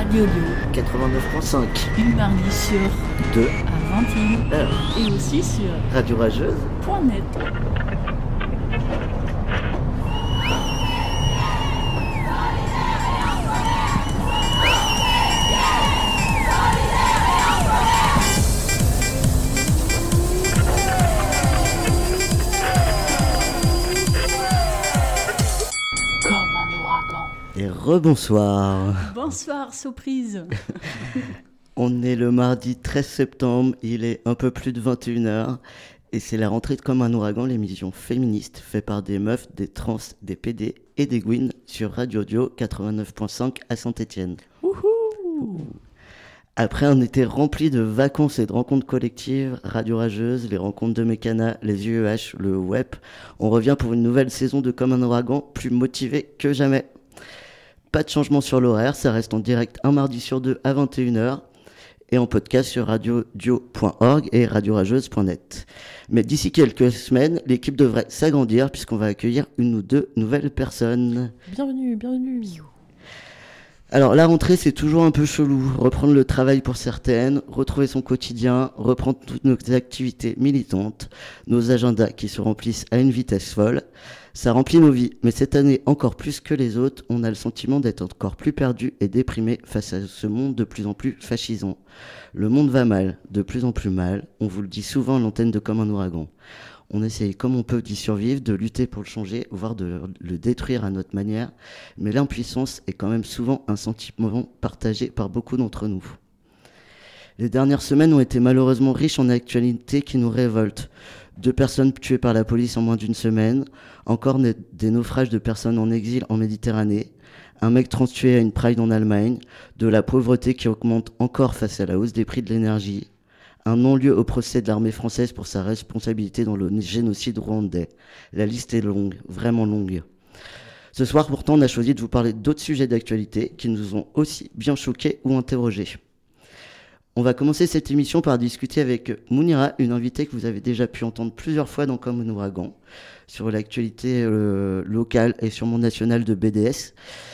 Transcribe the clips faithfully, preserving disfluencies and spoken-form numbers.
Radio Dio quatre-vingt-neuf virgule cinq. une mardi sur deux à vingt et une heures. Et aussi sur radio rageuse point net. Et rebonsoir. Bonsoir, surprise. On est le mardi treize septembre, il est un peu plus de vingt et une heures et c'est la rentrée de Comme un ouragan, l'émission féministe faite par des meufs, des trans, des P D et des gouines sur Radio Dio quatre-vingt-neuf virgule cinq à Saint-Étienne. Wouhou. Après un été rempli de vacances et de rencontres collectives, Radio Rageuse, les rencontres de Mécana, les U E H, le web, on revient pour une nouvelle saison de Comme un ouragan, plus motivé que jamais. Pas de changement sur l'horaire, ça reste en direct un mardi sur deux à vingt et une heures et en podcast sur radio dio point org et radio rageuse point net. Mais d'ici quelques semaines, l'équipe devrait s'agrandir puisqu'on va accueillir une ou deux nouvelles personnes. Bienvenue, bienvenue. Alors la rentrée, c'est toujours un peu chelou. Reprendre le travail pour certaines, retrouver son quotidien, reprendre toutes nos activités militantes, nos agendas qui se remplissent à une vitesse folle. Ça remplit nos vies, mais cette année, encore plus que les autres, on a le sentiment d'être encore plus perdu et déprimé face à ce monde de plus en plus fascisant. Le monde va mal, de plus en plus mal, on vous le dit souvent à l'antenne de Comme un ouragan. On essaye comme on peut d'y survivre, de lutter pour le changer, voire de le détruire à notre manière, mais l'impuissance est quand même souvent un sentiment partagé par beaucoup d'entre nous. Les dernières semaines ont été malheureusement riches en actualités qui nous révoltent. Deux personnes tuées par la police en moins d'une semaine, encore des naufrages de personnes en exil en Méditerranée, un mec trans tué à une Pride en Allemagne, de la pauvreté qui augmente encore face à la hausse des prix de l'énergie, un non-lieu au procès de l'armée française pour sa responsabilité dans le génocide rwandais. La liste est longue, vraiment longue. Ce soir, pourtant, on a choisi de vous parler d'autres sujets d'actualité qui nous ont aussi bien choqués ou interrogés. On va commencer cette émission par discuter avec Mounira, une invitée que vous avez déjà pu entendre plusieurs fois dans Comme un ouragan, sur l'actualité euh, locale et sûrement nationale de B D S,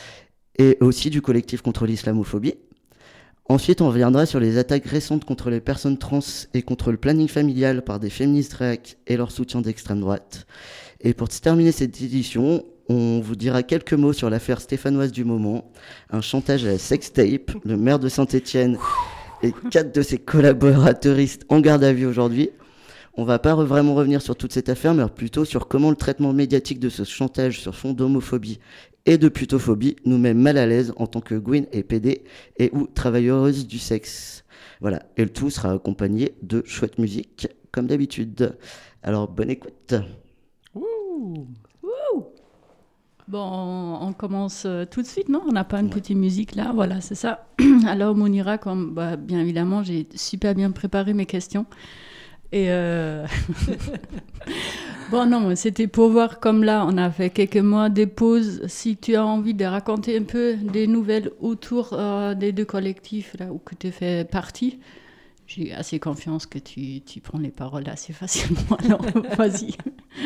et aussi du collectif contre l'islamophobie. Ensuite, on reviendra sur les attaques récentes contre les personnes trans et contre le planning familial par des féministes réacs et leur soutien d'extrême droite. Et pour terminer cette édition, on vous dira quelques mots sur l'affaire stéphanoise du moment, un chantage à la sextape, le maire de Saint-Étienne et quatre de ses collaborateuristes en garde à vue aujourd'hui. On va pas vraiment revenir sur toute cette affaire, mais plutôt sur comment le traitement médiatique de ce chantage sur fond d'homophobie et de putophobie nous met mal à l'aise en tant que gouine et P D et ou travailleuse du sexe. Voilà, et le tout sera accompagné de chouette musique, comme d'habitude. Alors, bonne écoute. Ouh. Ouh. Bon, on commence tout de suite, non ? On n'a pas une ouais. petite musique là, voilà, c'est ça. Alors, Mounira, comme bah, bien évidemment, j'ai super bien préparé mes questions. Et euh... bon, non, c'était pour voir, comme là, on a fait quelques mois de pause, si tu as envie de raconter un peu des nouvelles autour euh, des deux collectifs là, où que tu fais partie. J'ai assez confiance que tu, tu prends les paroles assez facilement, alors vas-y.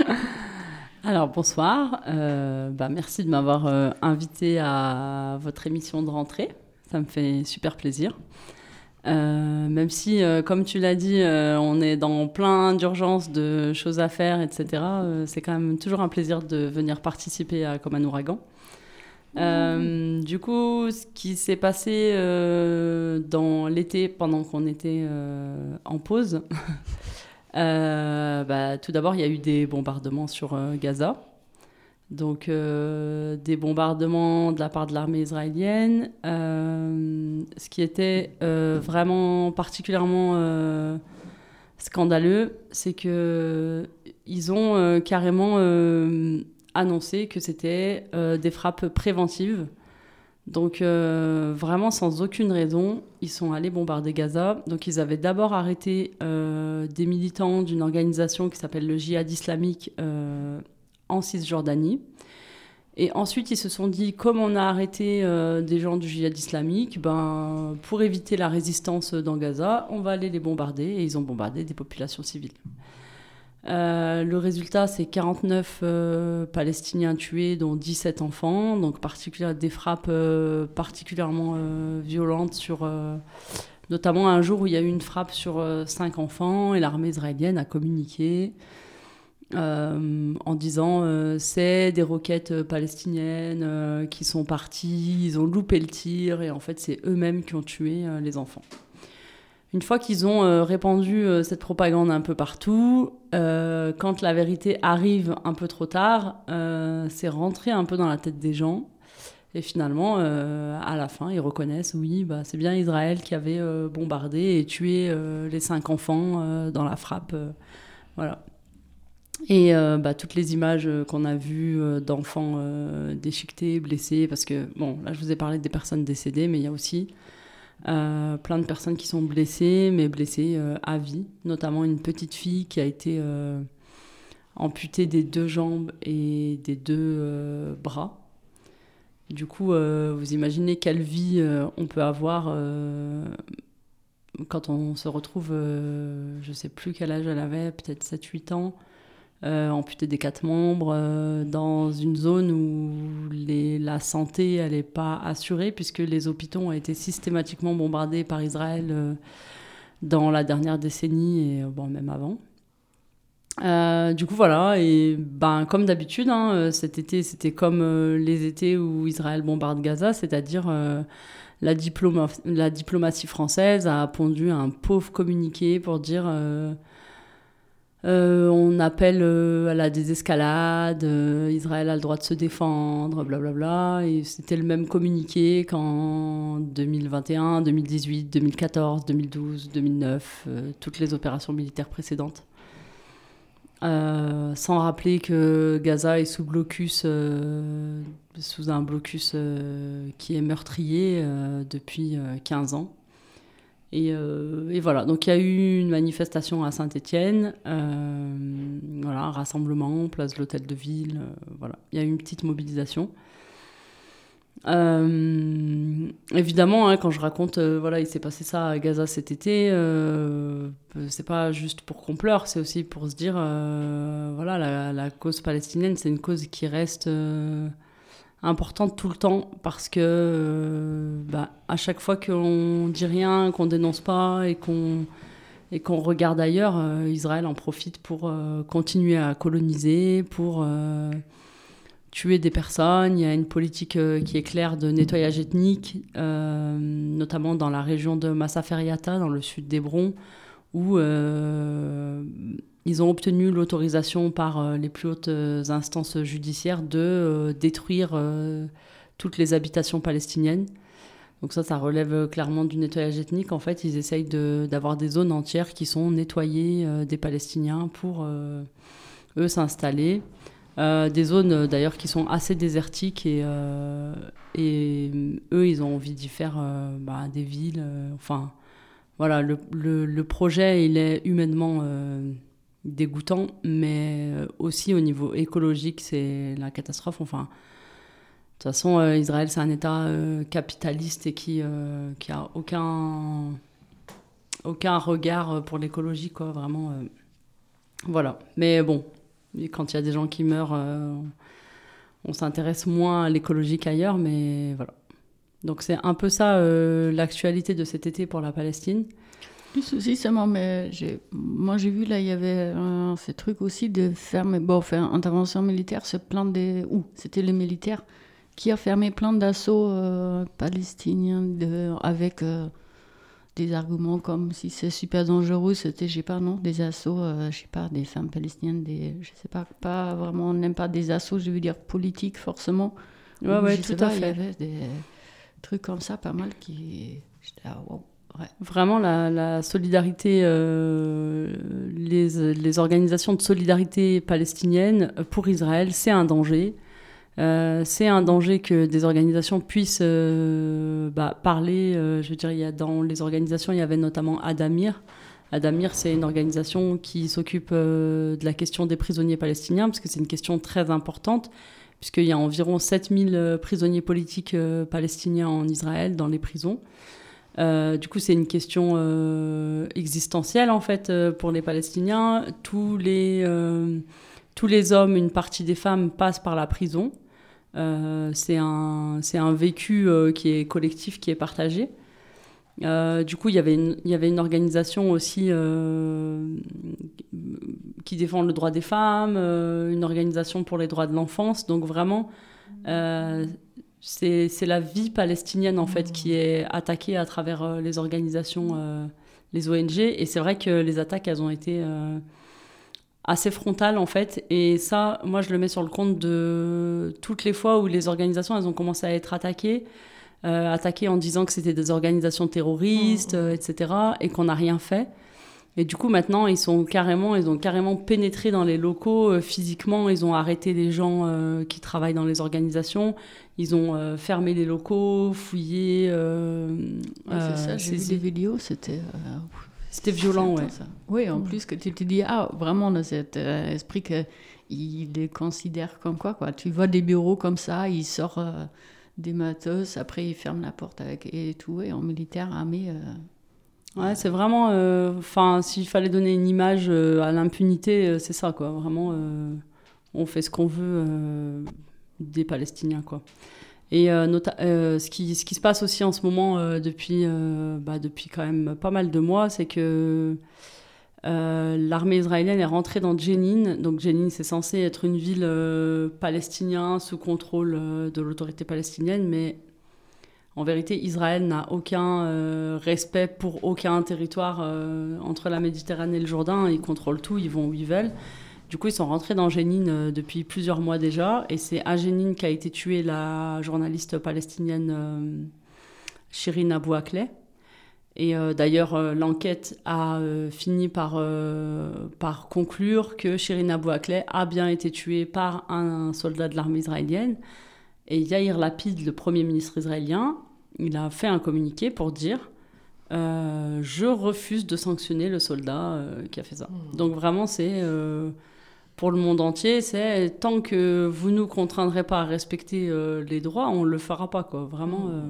Alors, bonsoir. Euh, bah, merci de m'avoir euh, invité à votre émission de rentrée. Ça me fait super plaisir. Euh, même si, euh, comme tu l'as dit, euh, on est dans plein d'urgences, de choses à faire, et cetera, euh, c'est quand même toujours un plaisir de venir participer à Comme un ouragan. Euh, mmh. Du coup, ce qui s'est passé euh, dans l'été, pendant qu'on était euh, en pause, euh, bah, tout d'abord, il y a eu des bombardements sur euh, Gaza. Donc, euh, des bombardements de la part de l'armée israélienne. Euh, ce qui était euh, vraiment particulièrement euh, scandaleux, c'est qu'ils ont euh, carrément euh, annoncé que c'était euh, des frappes préventives. Donc, euh, vraiment sans aucune raison, ils sont allés bombarder Gaza. Donc, ils avaient d'abord arrêté euh, des militants d'une organisation qui s'appelle le Djihad islamique euh, en Cisjordanie. Et ensuite, ils se sont dit, comme on a arrêté euh, des gens du Djihad islamique, ben, pour éviter la résistance dans Gaza, on va aller les bombarder. Et ils ont bombardé des populations civiles. Euh, le résultat, c'est quarante-neuf euh, Palestiniens tués, dont dix-sept enfants. Donc particulier, des frappes euh, particulièrement euh, violentes, sur, euh, notamment un jour où il y a eu une frappe sur euh, cinq enfants et l'armée israélienne a communiqué euh, en disant euh, c'est des roquettes palestiniennes euh, qui sont parties, ils ont loupé le tir et en fait c'est eux-mêmes qui ont tué euh, les enfants. Une fois qu'ils ont euh, répandu euh, cette propagande un peu partout, euh, quand la vérité arrive un peu trop tard, euh, c'est rentré un peu dans la tête des gens. Et finalement, euh, à la fin, ils reconnaissent, oui, bah, c'est bien Israël qui avait euh, bombardé et tué euh, les cinq enfants euh, dans la frappe. Euh, voilà. Et euh, bah, toutes les images qu'on a vues euh, d'enfants euh, déchiquetés, blessés, parce que, bon, là, je vous ai parlé des personnes décédées, mais il y a aussi Euh, plein de personnes qui sont blessées, mais blessées euh, à vie, notamment une petite fille qui a été euh, amputée des deux jambes et des deux euh, bras. Du coup, euh, vous imaginez quelle vie euh, on peut avoir euh, quand on se retrouve, euh, je ne sais plus quel âge elle avait, peut-être sept huit ans, Euh, amputée des quatre membres, euh, dans une zone où les, la santé elle n'est pas assurée, puisque les hôpitaux ont été systématiquement bombardés par Israël euh, dans la dernière décennie et bon, même avant. Euh, du coup, voilà, et ben, comme d'habitude, hein, cet été, c'était comme euh, les étés où Israël bombarde Gaza, c'est-à-dire euh, la, diploma- la diplomatie française a pondu un pauvre communiqué pour dire... Euh, Euh, on appelle euh, à la désescalade, euh, Israël a le droit de se défendre, blablabla. Et c'était le même communiqué qu'en deux mille vingt et un, deux mille dix-huit, deux mille quatorze, deux mille douze, deux mille neuf, euh, toutes les opérations militaires précédentes. Euh, sans rappeler que Gaza est sous blocus, euh, sous un blocus euh, qui est meurtrier euh, depuis euh, quinze ans. Et, euh, et voilà, donc il y a eu une manifestation à Saint-Étienne, euh, voilà, un rassemblement, place de l'Hôtel de Ville, euh, voilà, il y a eu une petite mobilisation. Euh, évidemment, hein, quand je raconte, euh, voilà, il s'est passé ça à Gaza cet été, euh, c'est pas juste pour qu'on pleure, c'est aussi pour se dire, euh, voilà, la, la cause palestinienne, c'est une cause qui reste... Euh, importante tout le temps, parce que euh, bah, à chaque fois qu'on dit rien, qu'on dénonce pas et qu'on, et qu'on regarde ailleurs, euh, Israël en profite pour euh, continuer à coloniser, pour euh, tuer des personnes. Il y a une politique euh, qui est claire de nettoyage ethnique, euh, notamment dans la région de Masafer Yatta, dans le sud d'Hébron, où euh, ils ont obtenu l'autorisation par euh, les plus hautes euh, instances judiciaires de euh, détruire euh, toutes les habitations palestiniennes. Donc ça, ça relève euh, clairement du nettoyage ethnique. En fait, ils essayent de, d'avoir des zones entières qui sont nettoyées euh, des Palestiniens pour, euh, eux, s'installer. Euh, des zones, euh, d'ailleurs, qui sont assez désertiques et, euh, et eux, ils ont envie d'y faire euh, bah, des villes. Euh, enfin, voilà, le, le, le projet, il est humainement... Euh, dégoûtant, mais aussi au niveau écologique, c'est la catastrophe. Enfin, de toute façon, euh, Israël, c'est un État euh, capitaliste et qui euh, qui a aucun aucun regard pour l'écologie, quoi, vraiment. Euh, voilà. Mais bon, quand il y a des gens qui meurent, euh, on s'intéresse moins à l'écologie qu'ailleurs, mais voilà. Donc c'est un peu ça euh, l'actualité de cet été pour la Palestine. Le souci, c'est moi, mais j'ai, moi j'ai vu là, il y avait euh, ce truc aussi de fermer, bon, faire intervention militaire, se plaindre des, ou c'était les militaires qui a fermé plein d'assauts euh, palestiniens de, avec euh, des arguments comme si c'est super dangereux, c'était, je sais pas, non, des assauts, euh, je sais pas, des femmes palestiniennes, des, je sais pas, pas vraiment, on n'aime pas des assauts, je veux dire politiques forcément. Ouais, ouais, je tout sais à pas, fait. Il y avait des trucs comme ça, pas mal qui, j'étais ah, wow. Ouais. Vraiment, la, la solidarité, euh, les, les organisations de solidarité palestiniennes pour Israël, c'est un danger. Euh, c'est un danger que des organisations puissent euh, bah, parler. Euh, je veux dire, il y a dans les organisations, il y avait notamment Adamir. Adamir, c'est une organisation qui s'occupe euh, de la question des prisonniers palestiniens, parce que c'est une question très importante, puisqu'il y a environ sept mille prisonniers politiques euh, palestiniens en Israël, dans les prisons. Euh, du coup, c'est une question euh, existentielle, en fait, euh, pour les Palestiniens. Tous les, euh, tous les hommes, une partie des femmes passent par la prison. Euh, c'est un, c'est un vécu euh, qui est collectif, qui est partagé. Euh, du coup, il y avait une, il y avait une organisation aussi euh, qui défend le droit des femmes, euh, une organisation pour les droits de l'enfance. Donc vraiment, euh, c'est, c'est la vie palestinienne en fait qui est attaquée à travers euh, les organisations, euh, les O N G. Et c'est vrai que les attaques, elles ont été euh, assez frontales en fait. Et ça, moi, je le mets sur le compte de toutes les fois où les organisations, elles ont commencé à être attaquées. Euh, attaqués en disant que c'était des organisations terroristes, euh, et cetera, et qu'on n'a rien fait. Et du coup, maintenant, ils sont carrément, ils ont carrément pénétré dans les locaux euh, physiquement. Ils ont arrêté les gens euh, qui travaillent dans les organisations. Ils ont euh, fermé les locaux, fouillé. Euh, ouais, c'est ça, j'ai saisi. vu des vidéos, c'était. Euh, c'était violent, ouais. Ça. Oui, en mmh. plus que tu te dis, ah, vraiment, dans cet euh, esprit qu'ils les considèrent comme quoi, quoi. Tu vois des bureaux comme ça, ils sortent. Euh, des matos, après ils ferment la porte avec et tout, et en militaire armé. Euh... Ouais, c'est vraiment. Enfin, euh, s'il fallait donner une image euh, à l'impunité, euh, c'est ça, quoi. Vraiment, euh, on fait ce qu'on veut euh, des Palestiniens, quoi. Et euh, nota- euh, ce, qui, ce qui se passe aussi en ce moment, euh, depuis, euh, bah, depuis quand même pas mal de mois, c'est que Euh, l'armée israélienne est rentrée dans Jenin. Donc Jenin, c'est censé être une ville euh, palestinienne sous contrôle euh, de l'autorité palestinienne, mais en vérité, Israël n'a aucun euh, respect pour aucun territoire euh, entre la Méditerranée et le Jourdain. Ils contrôlent tout, ils vont où ils veulent. Du coup, ils sont rentrés dans Jenin euh, depuis plusieurs mois déjà, et c'est à Jenin qu'a été tuée la journaliste palestinienne euh, Shirin Abu Akleh. Et euh, d'ailleurs, euh, l'enquête a euh, fini par, euh, par conclure que Shirin Abu Akleh a bien été tuée par un, un soldat de l'armée israélienne. Et Yair Lapid, le Premier ministre israélien, il a fait un communiqué pour dire euh, « Je refuse de sanctionner le soldat euh, qui a fait ça. Mmh. » Donc vraiment, c'est euh, pour le monde entier, c'est tant que vous ne nous contraindrez pas à respecter euh, les droits, on ne le fera pas, quoi. Vraiment... Euh,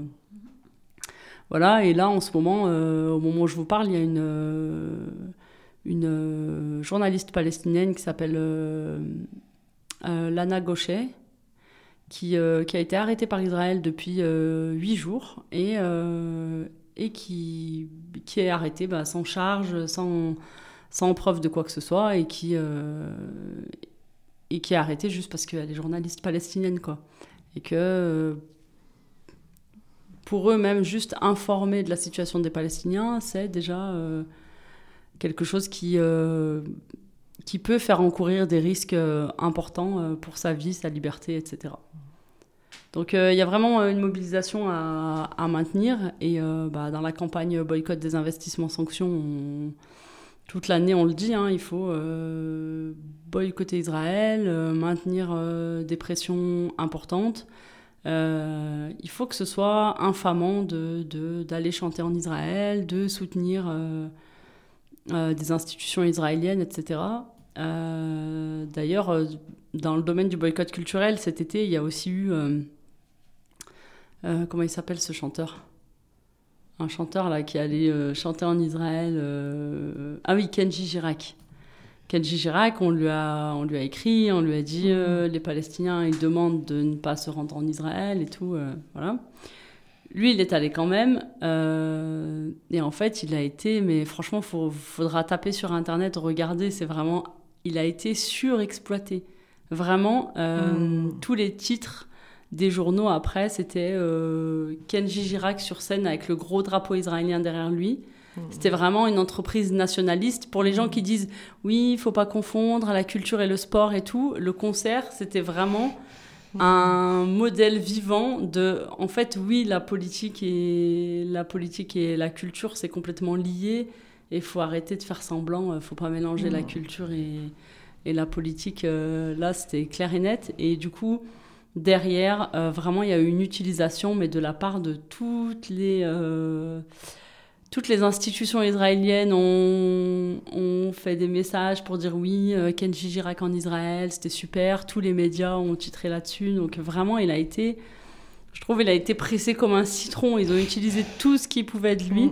Voilà, et là, en ce moment, euh, au moment où je vous parle, il y a une, euh, une euh, journaliste palestinienne qui s'appelle euh, euh, Lana Goshay, qui, euh, qui a été arrêtée par Israël depuis euh, huit jours et, euh, et qui, qui est arrêtée bah, sans charge, sans, sans preuve de quoi que ce soit, et qui, euh, et qui est arrêtée juste parce qu'elle est journaliste palestinienne, quoi. Et que... Euh, pour eux, même juste informer de la situation des Palestiniens, c'est déjà euh, quelque chose qui, euh, qui peut faire encourir des risques euh, importants euh, pour sa vie, sa liberté, et cetera. Donc il euh, y a vraiment une mobilisation à, à maintenir. Et euh, bah, dans la campagne boycott des investissements sanctions, on, toute l'année on le dit, hein, il faut euh, boycotter Israël, euh, maintenir euh, des pressions importantes. Euh, il faut que ce soit infamant de, de, d'aller chanter en Israël, de soutenir euh, euh, des institutions israéliennes, et cetera. Euh, d'ailleurs, euh, dans le domaine du boycott culturel, cet été, il y a aussi eu... Euh, euh, comment il s'appelle ce chanteur ? Un chanteur là, qui allait euh, chanter en Israël. Euh... Ah oui, Kenji Girac. Kenji Girac, on lui a, on lui a écrit, on lui a dit euh, les Palestiniens, ils demandent de ne pas se rendre en Israël et tout, euh, voilà. Lui, il est allé quand même, euh, et en fait, il a été, mais franchement, il faudra taper sur Internet, regarder, c'est vraiment, il a été surexploité. Vraiment, euh, mmh. tous les titres des journaux après, c'était euh, Kenji Girac sur scène avec le gros drapeau israélien derrière lui. C'était vraiment une entreprise nationaliste. Pour les gens qui disent « oui, il ne faut pas confondre la culture et le sport et tout », le concert, c'était vraiment un modèle vivant de... En fait, oui, la politique et la, politique et la culture, c'est complètement lié. Et il faut arrêter de faire semblant. Il ne faut pas mélanger mmh. la culture et, et la politique. Euh, là, c'était clair et net. Et du coup, derrière, euh, vraiment, il y a eu une utilisation, mais de la part de toutes les... Euh, Toutes les institutions israéliennes ont, ont fait des messages pour dire oui, euh, Kenji Girac en Israël, c'était super. Tous les médias ont titré là-dessus. Donc vraiment, il a été Je trouve qu'il a été pressé comme un citron. Ils ont utilisé tout ce qui pouvait être lui. Mmh.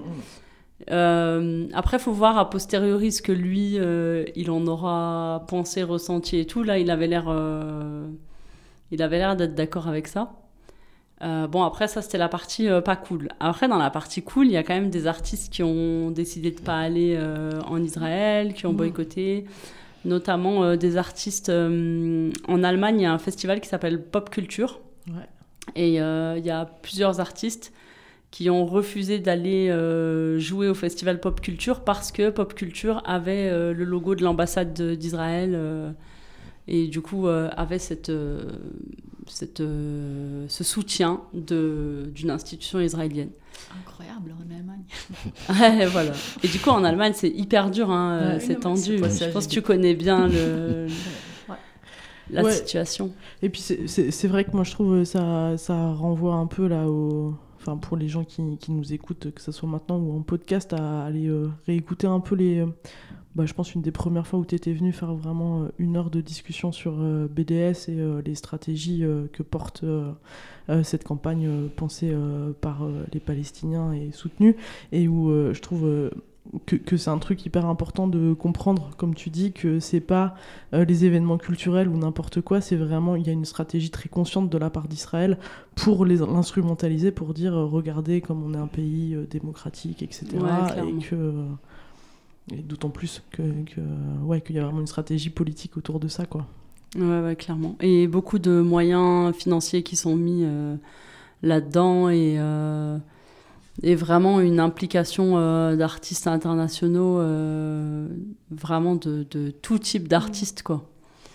Euh, après, il faut voir a posteriori ce que lui, euh, il en aura pensé, ressenti et tout. Là, il avait l'air, euh, il avait l'air d'être d'accord avec ça. Euh, bon, après, ça, c'était la partie euh, pas cool. Après, dans la partie cool, il y a quand même des artistes qui ont décidé de pas aller euh, en Israël, qui ont mmh. boycotté. Notamment euh, des artistes... Euh, en Allemagne, il y a un festival qui s'appelle Pop Culture. Ouais. Et il euh, y a plusieurs artistes qui ont refusé d'aller euh, jouer au festival Pop Culture parce que Pop Culture avait euh, le logo de l'ambassade d'Israël euh, et du coup euh, avait cette, euh, cette, euh, ce soutien de, d'une institution israélienne. Incroyable en Allemagne. Ouais, voilà. Et du coup en Allemagne c'est hyper dur, hein, ouais, c'est oui, tendu. C'est Je pense que tu connais bien le... ouais. la ouais. situation. Et puis c'est, c'est, c'est vrai que moi je trouve ça, ça renvoie un peu là au... Enfin, pour les gens qui, qui nous écoutent, que ce soit maintenant ou en podcast, à aller euh, réécouter un peu les... Euh, bah, je pense une des premières fois où tu étais venu faire vraiment euh, une heure de discussion sur euh, B D S et euh, les stratégies euh, que porte euh, euh, cette campagne euh, pensée euh, par euh, les Palestiniens et soutenue, et où euh, je trouve... Euh, Que, que c'est un truc hyper important de comprendre, comme tu dis, que c'est pas euh, les événements culturels ou n'importe quoi, c'est vraiment, il y a une stratégie très consciente de la part d'Israël pour les, l'instrumentaliser, pour dire, euh, regardez comme on est un pays euh, démocratique, et cetera. Ouais, et que, euh, et d'autant plus que, que ouais, qu'il y a vraiment une stratégie politique autour de ça, quoi. Ouais, ouais, clairement. Et beaucoup de moyens financiers qui sont mis euh, là-dedans et... Euh... et vraiment une implication euh, d'artistes internationaux, euh, vraiment de, de tout type d'artistes, quoi.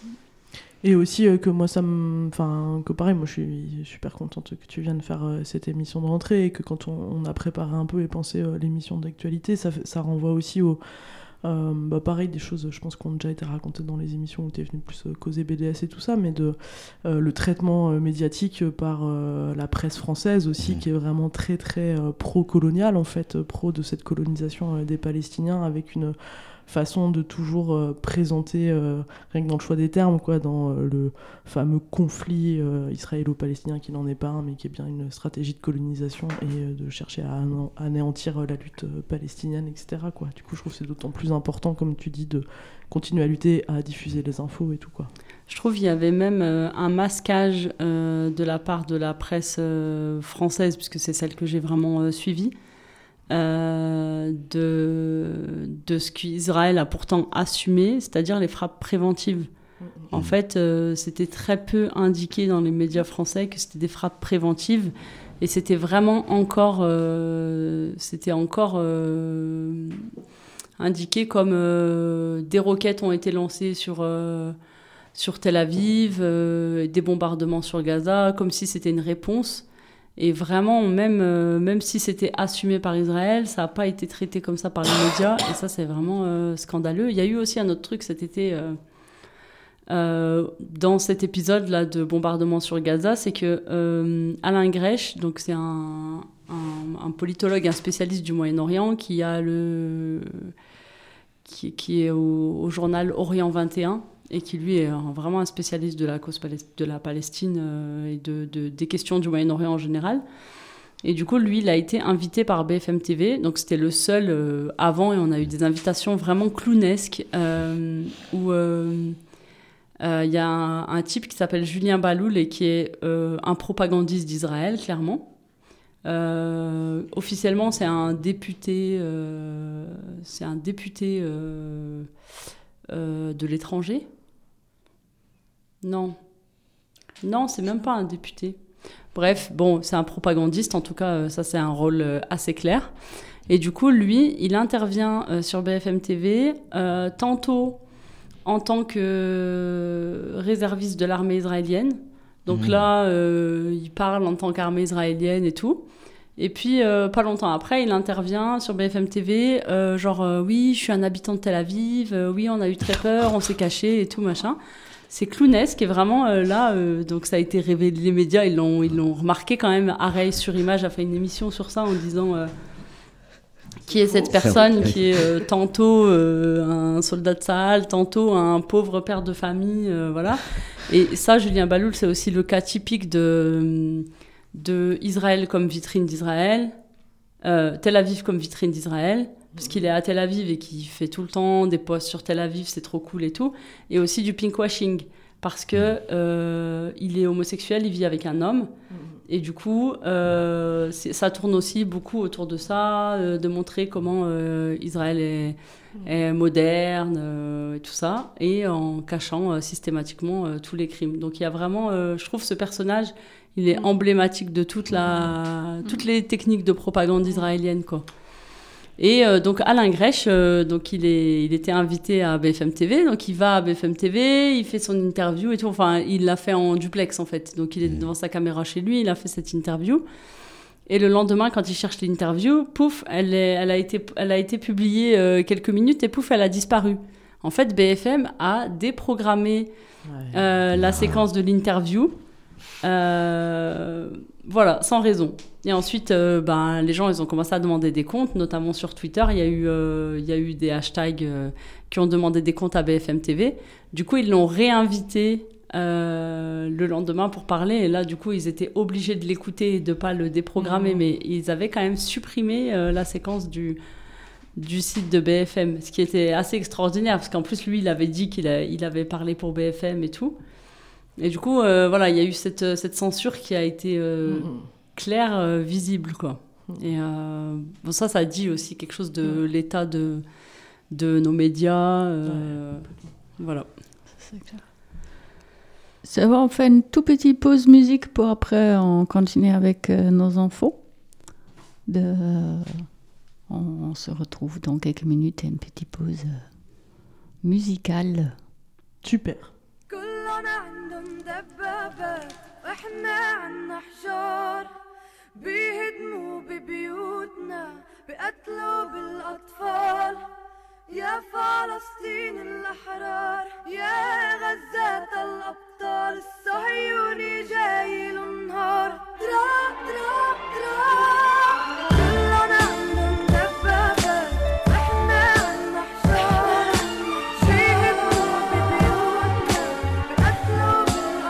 Et aussi euh, que moi, ça me... Enfin, que pareil, moi, je suis super contente que tu viennes faire euh, cette émission de rentrée et que quand on, on a préparé un peu et pensé euh, l'émission d'actualité, ça, ça renvoie aussi au... Euh, bah pareil, des choses, je pense, qui ont déjà été racontées dans les émissions où tu es venu plus euh, causer B D S et tout ça, mais de euh, le traitement euh, médiatique par euh, la presse française aussi, mmh. qui est vraiment très très euh, pro-colonial en fait, euh, pro de cette colonisation euh, des Palestiniens, avec une façon de toujours euh, présenter, euh, rien que dans le choix des termes, quoi, dans euh, le fameux conflit euh, israélo-palestinien qui n'en est pas un, mais qui est bien une stratégie de colonisation et euh, de chercher à anéantir euh, la lutte euh, palestinienne, et cetera, quoi. Du coup, je trouve que c'est d'autant plus important, comme tu dis, de continuer à lutter, à diffuser les infos et tout, quoi. Je trouve qu'il y avait même euh, un masquage euh, de la part de la presse euh, française, puisque c'est celle que j'ai vraiment euh, suivie, Euh, de, de ce qu'Israël a pourtant assumé, c'est-à-dire les frappes préventives. Mmh. En fait, euh, c'était très peu indiqué dans les médias français que c'était des frappes préventives, et c'était vraiment encore, euh, c'était encore euh, indiqué comme euh, des roquettes ont été lancées sur, euh, sur Tel Aviv, euh, des bombardements sur Gaza, comme si c'était une réponse. Et vraiment, même, euh, même si c'était assumé par Israël, ça n'a pas été traité comme ça par les médias. Et ça, c'est vraiment euh, scandaleux. Il y a eu aussi un autre truc cet été, euh, euh, dans cet épisode-là de bombardement sur Gaza, c'est que euh, Alain Grech, donc c'est un, un, un politologue, un spécialiste du Moyen-Orient, qui, a le, qui, qui est au, au journal Orient vingt et un, et qui lui est vraiment un spécialiste de la cause palest- de la Palestine euh, et de, de, des questions du Moyen-Orient en général. Et du coup, lui, il a été invité par B F M T V, donc c'était le seul euh, avant, et on a eu des invitations vraiment clownesques, euh, où il euh, euh, y a un, un type qui s'appelle Julien Baloul et qui est euh, un propagandiste d'Israël, clairement. Euh, officiellement, c'est un député, euh, c'est un député euh, euh, de l'étranger. Non. Non, c'est même pas un député. Bref, bon, c'est un propagandiste, en tout cas, ça c'est un rôle assez clair. Et du coup, lui, il intervient euh, sur B F M T V, euh, tantôt en tant que réserviste de l'armée israélienne. Donc mmh. là, euh, il parle en tant qu'armée israélienne et tout. Et puis, euh, pas longtemps après, il intervient sur B F M T V, euh, genre, euh, oui, je suis un habitant de Tel Aviv, euh, oui, on a eu très peur, on s'est caché et tout, machin. C'est clownesque, et vraiment, euh, là, euh, donc ça a été révélé, les médias, ils l'ont, ils l'ont remarqué quand même. Arrêt sur Image a fait une émission sur ça en disant euh, qui est cette personne qui est euh, tantôt euh, un soldat de Tsahal, tantôt un pauvre père de famille, euh, voilà. Et ça, Julien Baloul, c'est aussi le cas typique de, de Israël comme vitrine d'Israël, euh, Tel Aviv comme vitrine d'Israël, parce qu'il est à Tel Aviv et qu'il fait tout le temps des posts sur Tel Aviv, c'est trop cool et tout, et aussi du pinkwashing, parce que euh, il est homosexuel, il vit avec un homme, et du coup, euh, ça tourne aussi beaucoup autour de ça, euh, de montrer comment euh, Israël est, est moderne euh, et tout ça, et en cachant euh, systématiquement euh, tous les crimes. Donc il y a vraiment, euh, je trouve ce personnage, il est emblématique de toute la, toutes les techniques de propagande israélienne, quoi. Et euh, donc Alain Grèche, euh, donc il, est, il était invité à B F M T V, donc il va à B F M T V, il fait son interview et tout, enfin il l'a fait en duplex en fait, donc il est devant sa caméra chez lui, il a fait cette interview. Et le lendemain, quand il cherche l'interview, pouf, elle, est, elle, a, été, elle a été publiée euh, quelques minutes et pouf, elle a disparu. En fait, B F M a déprogrammé euh, la séquence de l'interview. Euh, voilà, sans raison. Et ensuite, euh, ben, les gens, ils ont commencé à demander des comptes, notamment sur Twitter. Il y a eu, euh, il y a eu des hashtags euh, qui ont demandé des comptes à B F M T V. Du coup, ils l'ont réinvité euh, le lendemain pour parler. Et là, du coup, ils étaient obligés de l'écouter et de ne pas le déprogrammer. Mmh. Mais ils avaient quand même supprimé euh, la séquence du, du site de B F M, ce qui était assez extraordinaire, parce qu'en plus, lui, il avait dit qu'il a, il avait parlé pour B F M et tout. Et du coup, euh, voilà, il y a eu cette, cette censure qui a été euh, mmh. claire, euh, visible, quoi. Mmh. Et euh, bon, ça, ça dit aussi quelque chose de mmh. l'état de, de nos médias. Euh, ouais. Voilà. C'est clair. Ça va, on fait une toute petite pause musique pour après on continue avec euh, nos infos. De, euh, on, on se retrouve dans quelques minutes et une petite pause euh, musicale. Super. دبابات واحنا عنا حجار بيهدموا ببيوتنا بقتلوا بالاطفال يا فلسطين الاحرار يا غزة الابطال الصهيوني جاي النهار تراب تراب تراب كلنا عنا دبابات واحنا عنا حجار بيهدموا ببيوتنا بقتلوا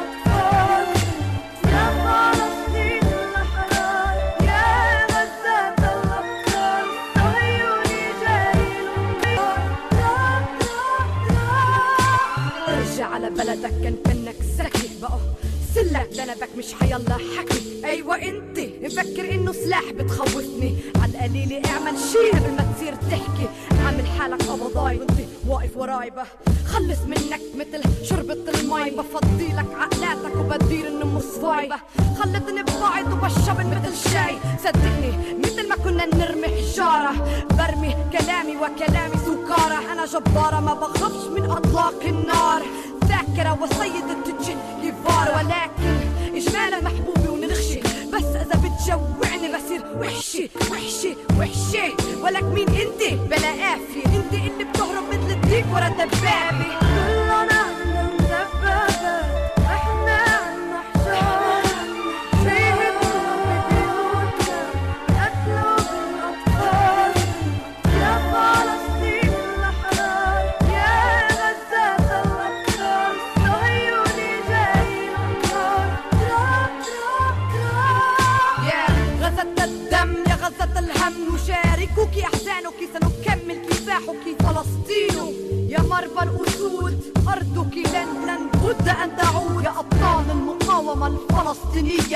على بلدك كان كنك سكي بقى سلك لنبك مش حيالله حكي ايوه انت مفكر انه سلاح بتخوفني على القليل اعمل شي قبل ما تصير تحكي عامل حالك قبضاي وانت واقف وراي بقى خلص منك مثل شربة المي بفضي لك عقلاتك وبدير انه مصفاي خلتني ببعض وبشبن مثل شاي صدقني مثل ما كنا نرمي حجارة برمي كلامي وكلامي سكارة انا جبارة ما بخافش من اطلاق النار ذاكرة وسيد التجي يفار ولكن إجمالا محبوبي ونغشي بس إذا بتجوعني بصير وحشي وحشي وحشي ولك مين انت بلا قافي انت اللي بتهرب مثل الديك ورا دبابي كلنا عنا دبابات احنا عنا حجار بيهدموا ببيوتنا بقتلوا بالاطفال يا فلسطين الاحرار يا غزة الابطال صهيوني جاي النهار تراب تراب تراب يا غزة الدم يا غزة الهم نشاركك احزانك سنكمل كفاحك فلسطين يا مربى الأسود أرضك لن لن بد أن تعود يا أبطال المقاومة الفلسطينية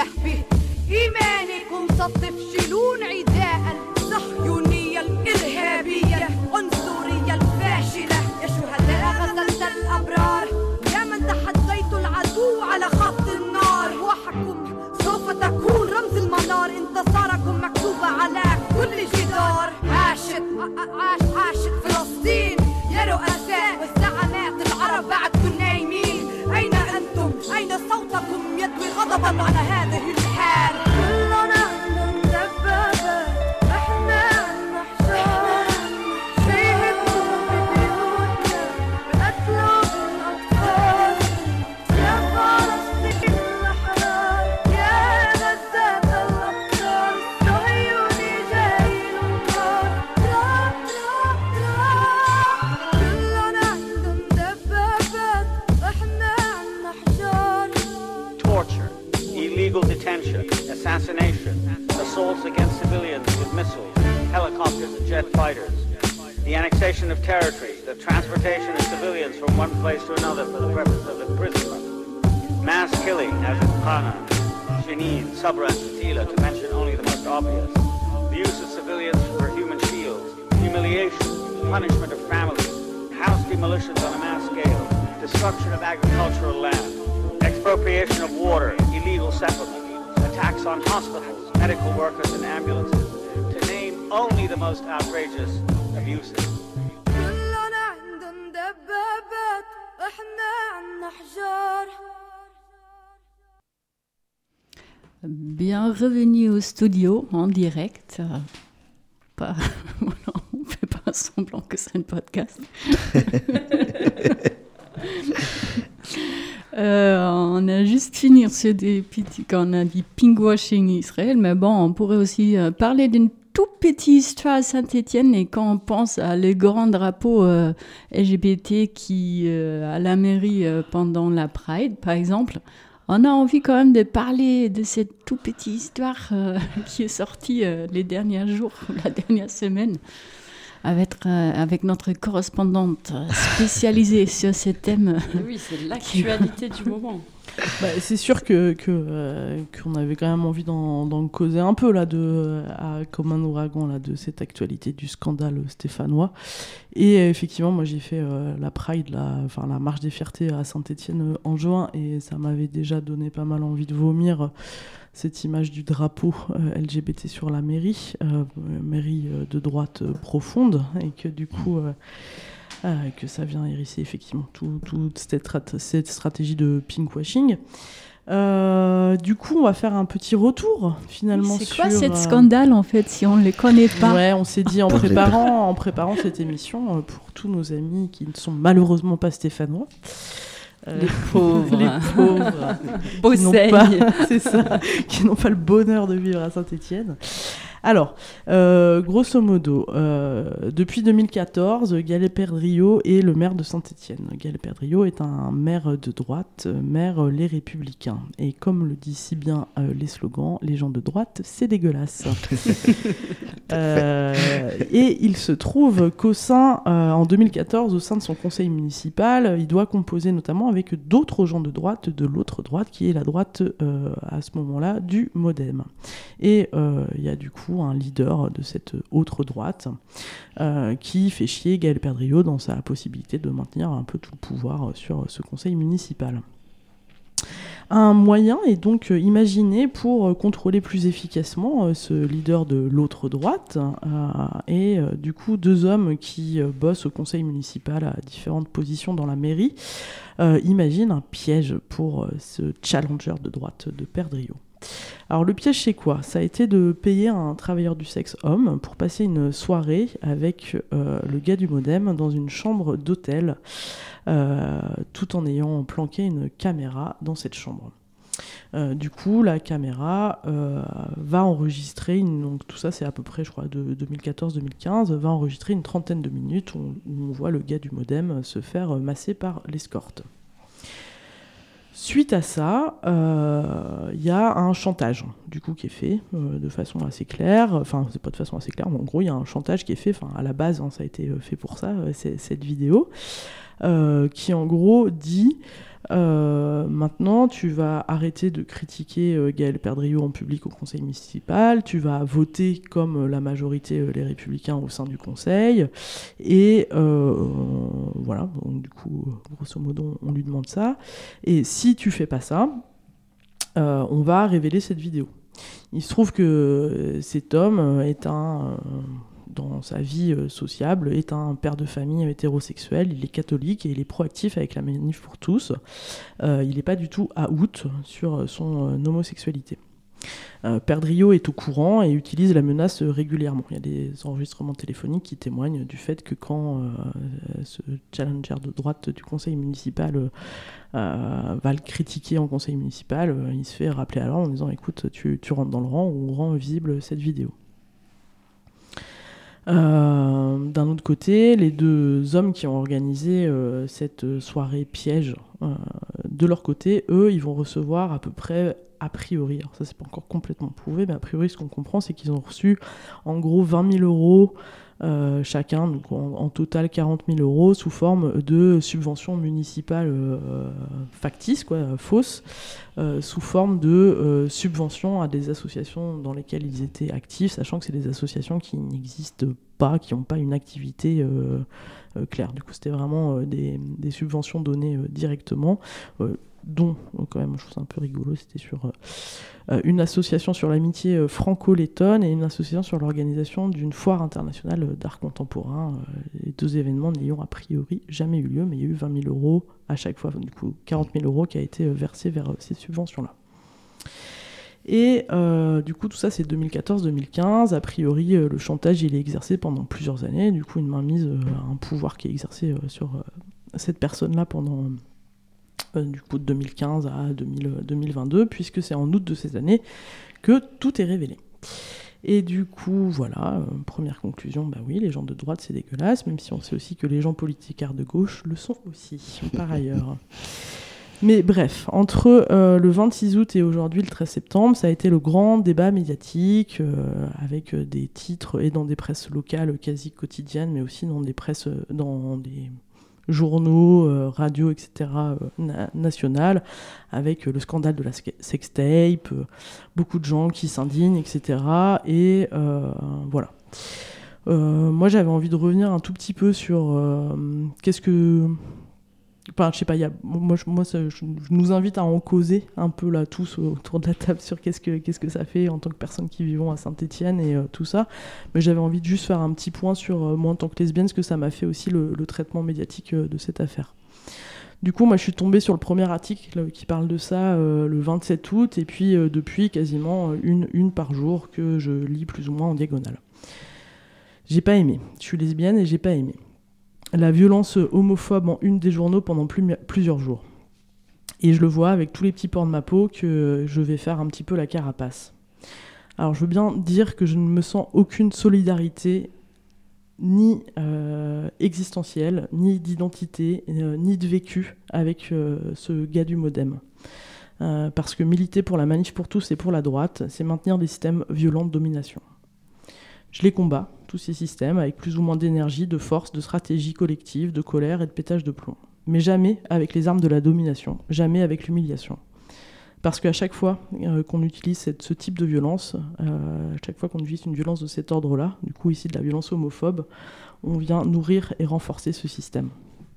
بإيمانكم ستفشلون عداء الصهيونية الإرهابية العنصرية الفاشلة يا شهداء غزة الأبرار يا من تحديتوا العدو على خط النار وحكم سوف تكون رمز المنار انتصاركم مكتوبة على كل جدار عاشت عاش عاشت فلسطين يا رؤساء والزعماء العرب بعدكم نايمين أين أنتم؟ أين صوتكم يدوي غضبا على هذه detention, assassination, assaults against civilians with missiles, helicopters and jet fighters, the annexation of territory, the transportation of civilians from one place to another for the purpose of imprisonment, mass killing as in Qana, Jenin, Sabra and Shatila, to mention only the most obvious, the use of civilians for human shields, humiliation, punishment of families, house demolitions on a mass scale, destruction of agricultural land, expropriation of water, illegal settlement, attacks on hospitals, medical workers and ambulances, to name only the most outrageous abuses. كلنا عندن دبابات احنا عنا حجار. Bienvenue au studio en direct. Euh, Pas, voilà, on ne fait pas semblant que c'est un podcast. euh, on a juste fini sur des petits, quand on a dit pinkwashing Israël, mais bon, on pourrait aussi euh, parler d'une toute petite histoire à Saint-Étienne, et quand on pense à les grands drapeaux euh, L G B T qui euh, à la mairie euh, pendant la Pride, par exemple, on a envie quand même de parler de cette toute petite histoire euh, qui est sortie euh, les derniers jours, la dernière semaine, avec, euh, avec notre correspondante spécialisée sur ce thème. Oui, c'est l'actualité du moment. Bah, c'est sûr que, que, euh, qu'on avait quand même envie d'en, d'en causer un peu là, de, à, comme un ouragan là, de cette actualité du scandale stéphanois. Et euh, effectivement, moi j'ai fait euh, la Pride, la, enfin, la marche des fiertés à Saint-Étienne euh, en juin, et ça m'avait déjà donné pas mal envie de vomir euh, cette image du drapeau euh, L G B T sur la mairie, euh, mairie euh, de droite euh, profonde, et que du coup... Euh, Euh, que ça vient hérisser effectivement toute tout cette, cette stratégie de pinkwashing. Euh, du coup, on va faire un petit retour finalement. C'est sur, quoi cet euh... scandale en fait, si on ne les connaît pas? Ouais, on s'est dit en préparant, en préparant cette émission, euh, pour tous nos amis qui ne sont malheureusement pas stéphanois. Euh, les pauvres, les pauvres, qui n'ont pas, c'est ça, qui n'ont pas le bonheur de vivre à Saint-Étienne. Alors, euh, grosso modo, euh, depuis deux mille quatorze, Gaël Perdriau est le maire de Saint-Étienne. Gaël Perdriau est un maire de droite, maire Les Républicains. Et comme le dit si bien euh, les slogans, les gens de droite, c'est dégueulasse. euh, et il se trouve qu'au sein, euh, en deux mille quatorze, au sein de son conseil municipal, il doit composer notamment avec d'autres gens de droite, de l'autre droite, qui est la droite, euh, à ce moment-là, du MoDem. Et euh, il y a du coup un leader de cette autre droite euh, qui fait chier Gaël Perdriau dans sa possibilité de maintenir un peu tout le pouvoir sur ce conseil municipal. Un moyen est donc imaginé pour contrôler plus efficacement ce leader de l'autre droite euh, et euh, du coup deux hommes qui euh, bossent au conseil municipal à différentes positions dans la mairie euh, imaginent un piège pour euh, ce challenger de droite de Perdriau. Alors le piège c'est quoi? Ça a été de payer un travailleur du sexe homme pour passer une soirée avec euh, le gars du MoDem dans une chambre d'hôtel euh, tout en ayant planqué une caméra dans cette chambre. Euh, du coup, la caméra euh, va enregistrer, une, donc tout ça c'est à peu près je crois de deux mille quatorze deux mille quinze, va enregistrer une trentaine de minutes où, où on voit le gars du MoDem se faire masser par l'escorte. Suite à ça, il euh, y a un chantage du coup qui est fait euh, de façon assez claire. Enfin, c'est pas de façon assez claire, mais en gros, il y a un chantage qui est fait. Enfin, à la base, hein, ça a été fait pour ça, euh, c'est, cette vidéo, euh, qui en gros dit euh, maintenant, tu vas arrêter de critiquer euh, Gaël Perdriau en public au conseil municipal. Tu vas voter comme la majorité euh, les Républicains au sein du conseil. Et euh, voilà. Donc, du coup, grosso modo, on lui demande ça. Et si tu fais pas ça, euh, on va révéler cette vidéo. Il se trouve que cet homme est un, euh, dans sa vie euh, sociable, est un père de famille hétérosexuel, il est catholique et il est proactif avec la Manif pour tous. Euh, il n'est pas du tout out sur son euh, homosexualité. Euh, Perdriau est au courant et utilise la menace régulièrement. Il y a des enregistrements téléphoniques qui témoignent du fait que quand euh, ce challenger de droite du conseil municipal euh, euh, va le critiquer en conseil municipal, euh, il se fait rappeler à l'ordre en disant « Écoute, tu, tu rentres dans le rang ou on rend visible cette vidéo ». Euh, d'un autre côté, les deux hommes qui ont organisé euh, cette soirée piège, euh, de leur côté, eux, ils vont recevoir à peu près a priori, alors ça c'est pas encore complètement prouvé, mais a priori ce qu'on comprend c'est qu'ils ont reçu en gros vingt mille euros euh, chacun, donc en, en total quarante mille euros sous forme de subventions municipales euh, factices, quoi, fausses, euh, sous forme de euh, subventions à des associations dans lesquelles ils étaient actifs, sachant que c'est des associations qui n'existent pas, qui n'ont pas une activité euh, euh, claire. Du coup c'était vraiment euh, des, des subventions données euh, directement, euh, dont, quand même, je trouve ça un peu rigolo, c'était sur euh, une association sur l'amitié euh, franco-lettonne et une association sur l'organisation d'une foire internationale d'art contemporain. Euh, les deux événements n'ayant a priori jamais eu lieu, mais il y a eu vingt mille euros à chaque fois, du coup quarante mille euros qui a été euh, versé vers euh, ces subventions-là. Et euh, du coup, tout ça, c'est deux mille quatorze deux mille quinze. A priori, euh, le chantage, il est exercé pendant plusieurs années. Du coup, une mainmise, euh, un pouvoir qui est exercé euh, sur euh, cette personne-là pendant... Euh, du coup de deux mille quinze à deux mille vingt-deux, puisque c'est en août de ces années que tout est révélé. Et du coup, voilà, euh, première conclusion, bah oui, les gens de droite, c'est dégueulasse, même si on sait aussi que les gens politicards de gauche le sont aussi, par ailleurs. Mais bref, entre euh, le vingt-six août et aujourd'hui, le treize septembre, ça a été le grand débat médiatique, euh, avec euh, des titres et dans des presses locales quasi quotidiennes, mais aussi dans des presses, euh, dans des... journaux, euh, radios, et cetera, euh, na- nationales, avec euh, le scandale de la sextape, euh, beaucoup de gens qui s'indignent, et cetera. Et euh, voilà. Euh, moi, j'avais envie de revenir un tout petit peu sur euh, qu'est-ce que... Enfin, je sais pas, y a, moi, je, moi ça, je, je nous invite à en causer un peu là tous autour de la table sur qu'est-ce que, qu'est-ce que ça fait en tant que personne qui vivons à Saint-Étienne et euh, tout ça. Mais j'avais envie de juste faire un petit point sur euh, moi en tant que lesbienne, ce que ça m'a fait aussi le, le traitement médiatique euh, de cette affaire. Du coup, moi je suis tombée sur le premier article euh, qui parle de ça euh, le vingt-sept août et puis euh, depuis quasiment une, une par jour que je lis plus ou moins en diagonale. J'ai pas aimé. Je suis lesbienne et j'ai pas aimé. La violence homophobe en une des journaux pendant plus, plusieurs jours. Et je le vois avec tous les petits pores de ma peau que je vais faire un petit peu la carapace. Alors je veux bien dire que je ne me sens aucune solidarité ni euh, existentielle, ni d'identité, euh, ni de vécu avec euh, ce gars du Modem. Euh, parce que militer pour la manif pour tous et pour la droite, c'est maintenir des systèmes violents de domination. Je les combats, tous ces systèmes, avec plus ou moins d'énergie, de force, de stratégie collective, de colère et de pétage de plomb. Mais jamais avec les armes de la domination, jamais avec l'humiliation. Parce qu'à chaque fois euh, qu'on utilise cette, ce type de violence, euh, à chaque fois qu'on utilise une violence de cet ordre-là, du coup ici de la violence homophobe, on vient nourrir et renforcer ce système.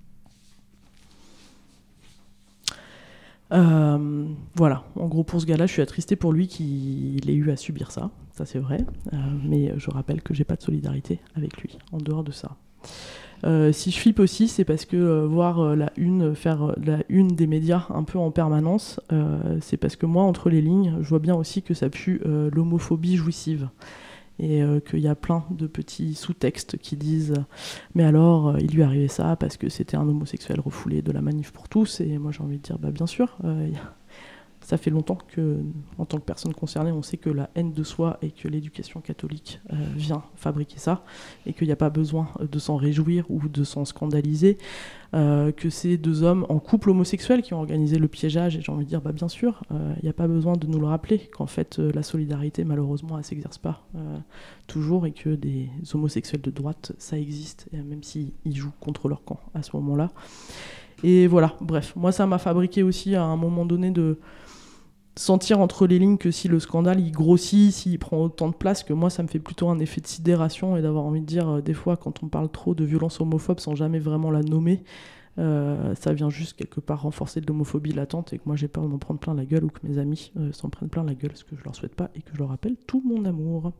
Euh, voilà, en gros pour ce gars-là, je suis attristée pour lui qu'il ait eu à subir ça, ça c'est vrai, euh, mais je rappelle que j'ai pas de solidarité avec lui, en dehors de ça. Euh, si je flippe aussi, c'est parce que euh, voir euh, la une, faire euh, la une des médias un peu en permanence, euh, c'est parce que moi, entre les lignes, je vois bien aussi que ça pue euh, l'homophobie jouissive. Et euh, qu'il y a plein de petits sous-textes qui disent « Mais alors, euh, il lui arrivait ça parce que c'était un homosexuel refoulé de la manif pour tous ». Et moi, j'ai envie de dire bah, « Bien sûr, euh, ça fait longtemps que, en tant que personne concernée, on sait que la haine de soi et que l'éducation catholique euh, vient fabriquer ça, et qu'il n'y a pas besoin de s'en réjouir ou de s'en scandaliser, euh, que c'est deux hommes en couple homosexuel qui ont organisé le piégeage, et j'ai envie de dire, bah, bien sûr, il euh, n'y a pas besoin de nous le rappeler, qu'en fait, euh, la solidarité, malheureusement, elle ne s'exerce pas euh, toujours, et que des homosexuels de droite, ça existe, et même s'ils jouent contre leur camp à ce moment-là. Et voilà, bref, moi, ça m'a fabriqué aussi, à un moment donné, de sentir entre les lignes que si le scandale il grossit, s'il prend autant de place, que moi ça me fait plutôt un effet de sidération et d'avoir envie de dire euh, des fois quand on parle trop de violence homophobe sans jamais vraiment la nommer, euh, ça vient juste quelque part renforcer de l'homophobie latente et que moi j'ai peur de m'en prendre plein la gueule ou que mes amis euh, s'en prennent plein la gueule, ce que je leur souhaite pas et que je leur rappelle tout mon amour.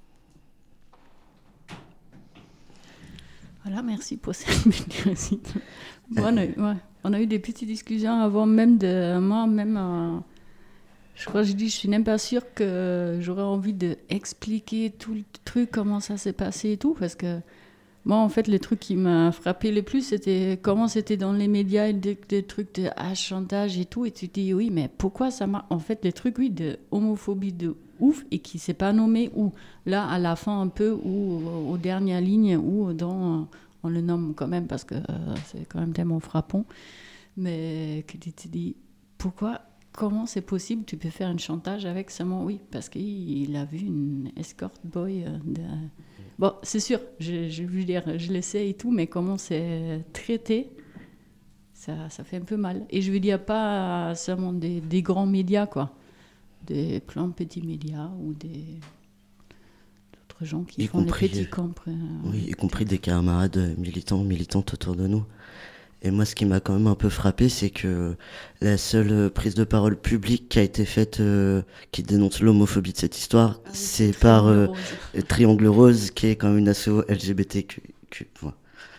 Voilà, merci pour cette vidéo. Bon, on, a, ouais, on a eu des petites discussions avant même de moi, même euh, je crois que je dis, je suis même pas sûre que j'aurais envie d'expliquer tout le truc, comment ça s'est passé et tout, parce que moi, en fait, le truc qui m'a frappé le plus, c'était comment c'était dans les médias, et des, des trucs de ah, chantage et tout, et tu te dis, oui, mais pourquoi ça m'a... En fait, les trucs, oui, de homophobie de ouf, et qui ne s'est pas nommé, ou là, à la fin un peu, ou aux dernières lignes, ou dans... On le nomme quand même, parce que euh, c'est quand même tellement frappant, mais que tu te dis, pourquoi... comment c'est possible, tu peux faire un chantage avec seulement oui, parce qu'il il a vu une escort boy. euh, de- Bon, c'est sûr, je, je veux dire, je le sais et tout, mais comment c'est traité, ça, ça fait un peu mal. Et je veux dire, pas seulement des, des grands médias, quoi. Des plein de petits médias ou des d'autres gens qui Y font compris, les petits euh, camps. euh, Oui, y compris des camarades militants, militantes autour de nous. Et moi, ce qui m'a quand même un peu frappé, c'est que la seule prise de parole publique qui a été faite, euh, qui dénonce l'homophobie de cette histoire, Ah oui, c'est Triangle par euh, Rose. Triangle Rose, qui est quand même une asso L G B T Q, Q- enfin,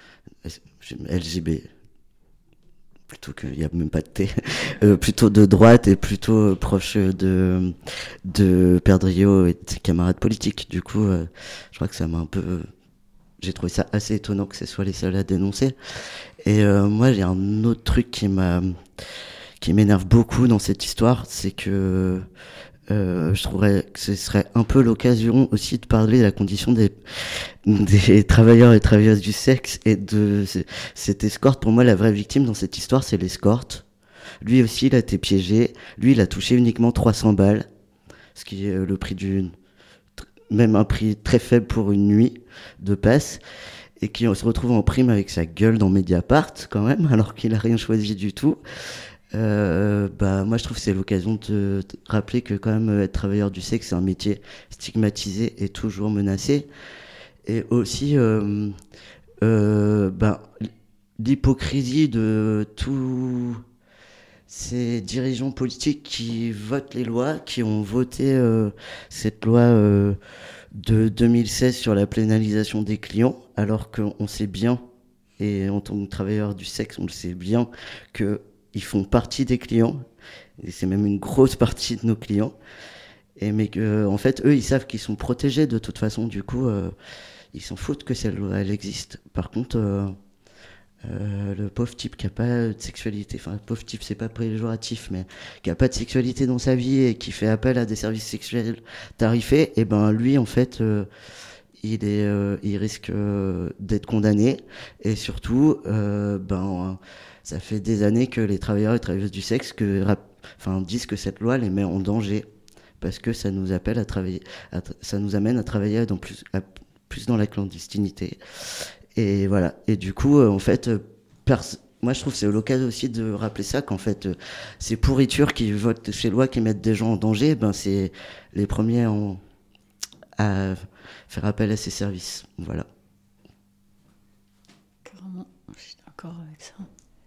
L G B, plutôt qu'il n'y a même pas de T, euh, plutôt de droite et plutôt euh, proche de, de Perdriau et de ses camarades politiques. Du coup, euh, je crois que ça m'a un peu... J'ai trouvé ça assez étonnant que ce soit les seuls à dénoncer. Et euh, moi, j'ai un autre truc qui m'a, qui m'énerve beaucoup dans cette histoire, c'est que euh, je trouverais que ce serait un peu l'occasion aussi de parler de la condition des, des travailleurs et travailleuses du sexe et de c- cette escorte. Pour moi, la vraie victime dans cette histoire, c'est l'escorte. Lui aussi, il a été piégé. Lui, il a touché uniquement trois cents balles, ce qui est euh, le prix d'une, même un prix très faible pour une nuit de passe, et qui se retrouve en prime avec sa gueule dans Mediapart quand même, alors qu'il a rien choisi du tout. Euh, bah moi je trouve que c'est l'occasion de, de rappeler que quand même être travailleur du sexe, c'est un métier stigmatisé et toujours menacé. Et aussi euh, euh, bah, l'hypocrisie de tous ces dirigeants politiques qui votent les lois, qui ont voté euh, cette loi euh, de deux mille seize sur la pénalisation des clients, alors qu'on sait bien, et en tant que travailleur du sexe, on le sait bien, qu'ils font partie des clients, et c'est même une grosse partie de nos clients, et mais que, en fait, eux, ils savent qu'ils sont protégés de toute façon, du coup, euh, ils s'en foutent que cette loi, elle existe. Par contre, euh, euh, le pauvre type qui n'a pas de sexualité, enfin, le pauvre type, c'est pas péjoratif, mais qui n'a pas de sexualité dans sa vie et qui fait appel à des services sexuels tarifés, et ben lui, en fait, euh, il, est, euh, il risque euh, d'être condamné. Et surtout, euh, ben, ça fait des années que les travailleurs et travailleuses du sexe que, enfin, disent que cette loi les met en danger parce que ça nous appelle à travailler, à, ça nous amène à travailler dans plus, à, plus dans la clandestinité. Et voilà. Et du coup, euh, en fait, euh, pers- moi, je trouve que c'est l'occasion aussi de rappeler ça, qu'en fait, euh, ces pourritures qui votent ces lois qui mettent des gens en danger, ben, c'est les premiers en- à faire appel à ces services. Voilà. Carrément, je suis d'accord avec ça.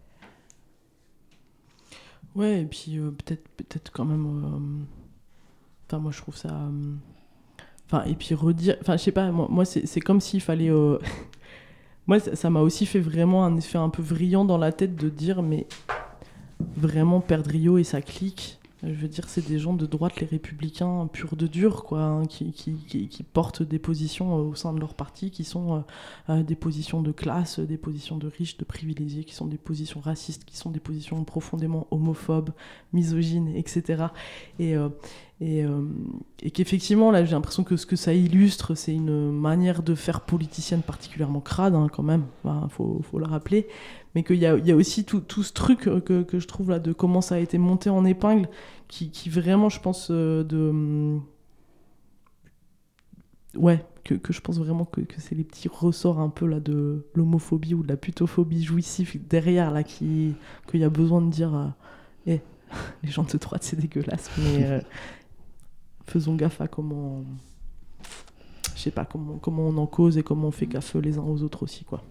Ouais, et puis euh, peut-être, peut-être quand même. euh, Enfin, moi, je trouve ça. euh, Enfin, et puis redire. Enfin, je sais pas, moi, moi c'est, c'est comme s'il fallait. euh, Moi, ça, ça m'a aussi fait vraiment un effet un peu vrillant dans la tête de dire, mais vraiment, Perdriau et sa clique, je veux dire, c'est des gens de droite, les républicains purs de dur, quoi, hein, qui, qui, qui, qui portent des positions euh, au sein de leur parti, qui sont euh, euh, des positions de classe, des positions de riches, de privilégiés, qui sont des positions racistes, qui sont des positions profondément homophobes, misogynes, et cetera. Et, euh, et, euh, et qu'effectivement, là, j'ai l'impression que ce que ça illustre, c'est une manière de faire politicienne particulièrement crade, hein, quand même, il enfin, faut, faut le rappeler, mais qu'il y a, il y a aussi tout, tout ce truc que, que je trouve là, de comment ça a été monté en épingle, qui, qui vraiment, je pense, euh, de... Ouais, que, que je pense vraiment que, que c'est les petits ressorts un peu là de l'homophobie ou de la putophobie jouissive derrière, là, qui, qu'il y a besoin de dire euh, hey, les gens de droite, c'est dégueulasse, mais euh, faisons gaffe à comment... Je sais pas, comment, comment on en cause et comment on fait gaffe les uns aux autres aussi, quoi.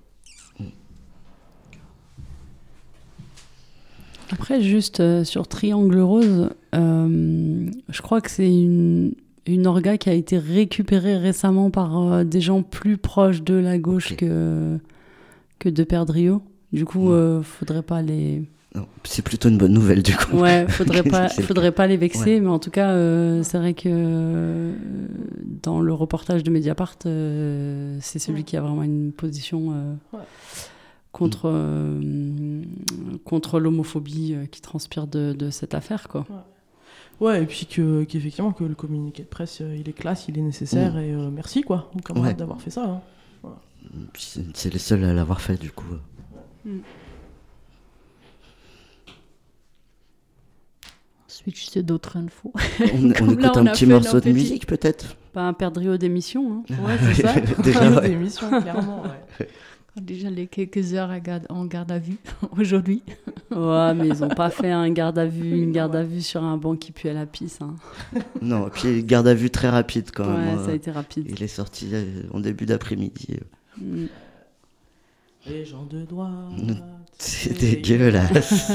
Après, juste euh, sur Triangle Rose, euh, je crois que c'est une, une orga qui a été récupérée récemment par euh, des gens plus proches de la gauche Okay. que, que de Perdriau. Du coup, Ouais. euh, faudrait pas les... Non, c'est plutôt une bonne nouvelle du coup. Ouais, faudrait pas, C'est le faudrait pas les vexer, Ouais. mais en tout cas, euh, c'est vrai que euh, dans le reportage de Mediapart, euh, c'est celui Ouais. qui a vraiment une position euh, Ouais. contre, euh, contre l'homophobie euh, qui transpire de, de cette affaire, quoi. Ouais, et puis que, qu'effectivement, que le communiqué de presse, euh, il est classe, il est nécessaire, Mmh. et euh, merci, quoi, aux camarades Ouais. d'avoir fait ça. Hein. Puis C'est, c'est les seuls à l'avoir fait du coup. Mm. switch sur d'autres infos. On, on Comme écoute là, on un a petit fait morceau nos de petits- musique peut-être. Pas un perdriau d'émission. Hein. Ouais, c'est ça. Déjà, Déjà, ouais. d'émission, clairement. Ouais. Déjà les quelques heures à garde- en garde à vue aujourd'hui. Ouais, mais ils n'ont pas fait un garde à vue, une garde à vue sur un banc qui pue à la pisse. Hein. Non, puis garde à vue très rapide quand Ouais, même. ça a euh, été rapide. Il est sorti euh, en début d'après-midi. euh. Mm. Les gens de droite. C'est dégueulasse.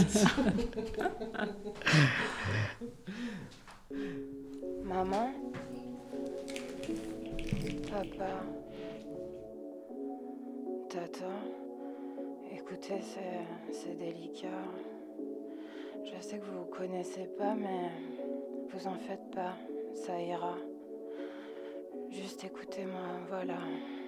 Maman, papa, tata, écoutez, c'est, c'est délicat. Je sais que vous vous connaissez pas, mais vous en faites pas, ça ira. Juste écoutez-moi, voilà.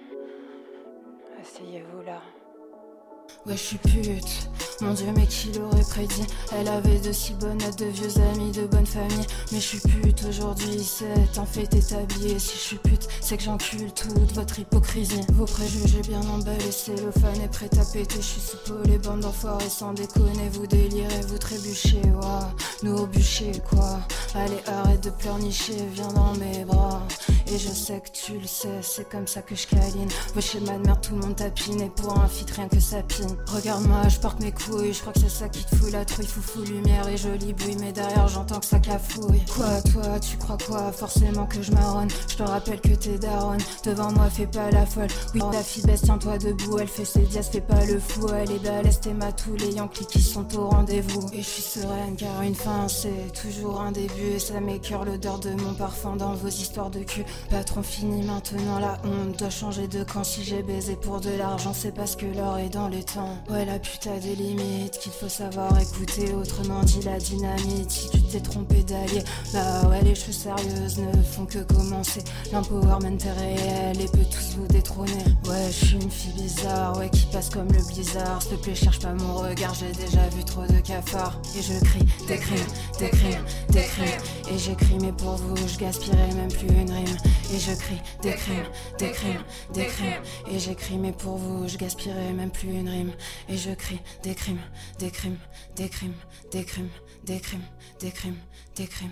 Asseyez-vous là. Ouais, je suis pute, mon Dieu, mais qui l'aurait prédit? Elle avait de si bonnes notes, de vieux amis, de bonne famille. Mais je suis pute aujourd'hui, c'est un fait établi. Et si je suis pute, c'est que j'encule toute votre hypocrisie. Vos préjugés bien emballés, cellophane est prêt à péter. Je suis sous peau, les bandes d'enfoirés, sans déconner. Vous délirez, vous trébuchez, ouah, nous au bûcher, quoi. Allez, arrête de pleurnicher, viens dans mes bras. Et je sais que tu le sais, c'est comme ça que je câline. Vos schémas de merde, tout le monde tapine. Et pour un feat, rien que ça pine. Regarde-moi, je porte mes couilles, je crois que c'est ça qui te fout la trouille, foufou, lumière et jolie bouille. Mais derrière, j'entends que ça cafouille. Quoi, toi, tu crois quoi? Forcément que je marronne. Je te rappelle que t'es daronne. Devant moi, fais pas la folle. Oui, la fille baisse, tiens-toi debout. Elle fait ses dias, fais pas le fou. Elle est balèze, t'es ma tous les Yankees qui sont au rendez-vous. Et je suis sereine, car une fin, c'est toujours un début. Et ça m'écœure l'odeur de mon parfum dans vos histoires de cul. Patron fini maintenant, la honte doit changer de camp. Si j'ai baisé pour de l'argent, c'est parce que l'or est dans les temps. Ouais, la pute a des limites qu'il faut savoir écouter. Autrement dit, la dynamite. Si tu t'es trompé d'allier, bah ouais, les choses sérieuses ne font que commencer. L'empowerment est réel et peut tous vous détrôner. Ouais, je suis une fille bizarre, ouais, qui passe comme le blizzard. S'il te plaît, cherche pas mon regard, j'ai déjà vu trop de cafards. Et je crie des crimes, des crimes, des crimes. Et j'écris, mais pour vous, je gaspillerai même plus une rime. Et je crie des crimes, des crimes, des crimes. Et j'écris, mais pour vous, je gaspillerai même plus une rime. Et je crie des crimes, des crimes, des crimes, des crimes, des crimes, des crimes, des crimes.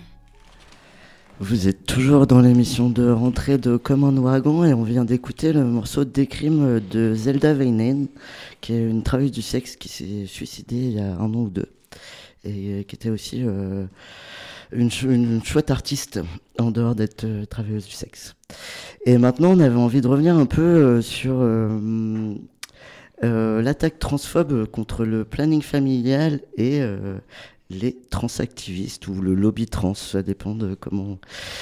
Vous êtes toujours dans l'émission de rentrée de Comme un ouragan et on vient d'écouter le morceau Des crimes de Zelda Weinen, qui est une travailleuse du sexe qui s'est suicidée il y a un an ou deux et qui était aussi euh, une, ch- une chouette artiste en dehors d'être euh, travailleuse du sexe. Et maintenant, on avait envie de revenir un peu euh, sur euh, euh, l'attaque transphobe contre le planning familial et euh, les transactivistes ou le lobby trans, ça dépend de comment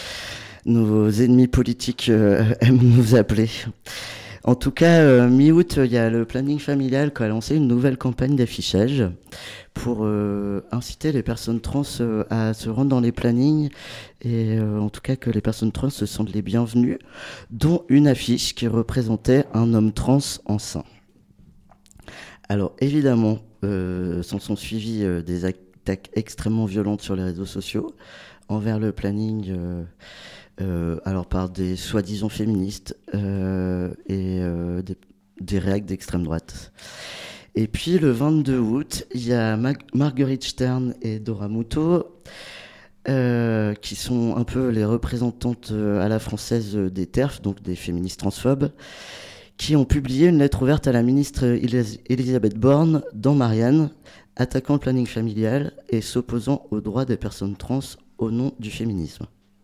nos ennemis politiques euh, aiment nous appeler. En tout cas, euh, mi-août, il y a le planning familial qui a lancé une nouvelle campagne d'affichage pour euh, inciter les personnes trans euh, à se rendre dans les plannings et euh, en tout cas que les personnes trans se sentent les bienvenues, dont une affiche qui représentait un homme trans enceint. Alors évidemment, euh, s'en sont suivis euh, des attaques extrêmement violentes sur les réseaux sociaux envers le planning, euh, euh, alors par des soi-disant féministes euh, et euh, des, des réacs d'extrême droite. Et puis le vingt-deux août, il y a Mag- Marguerite Stern et Dora Muto, euh, qui sont un peu les représentantes euh, à la française euh, des T E R F, donc des féministes transphobes, qui ont publié une lettre ouverte à la ministre Elis- Elisabeth Borne dans Marianne, attaquant le planning familial et s'opposant aux droits des personnes trans au nom du féminisme.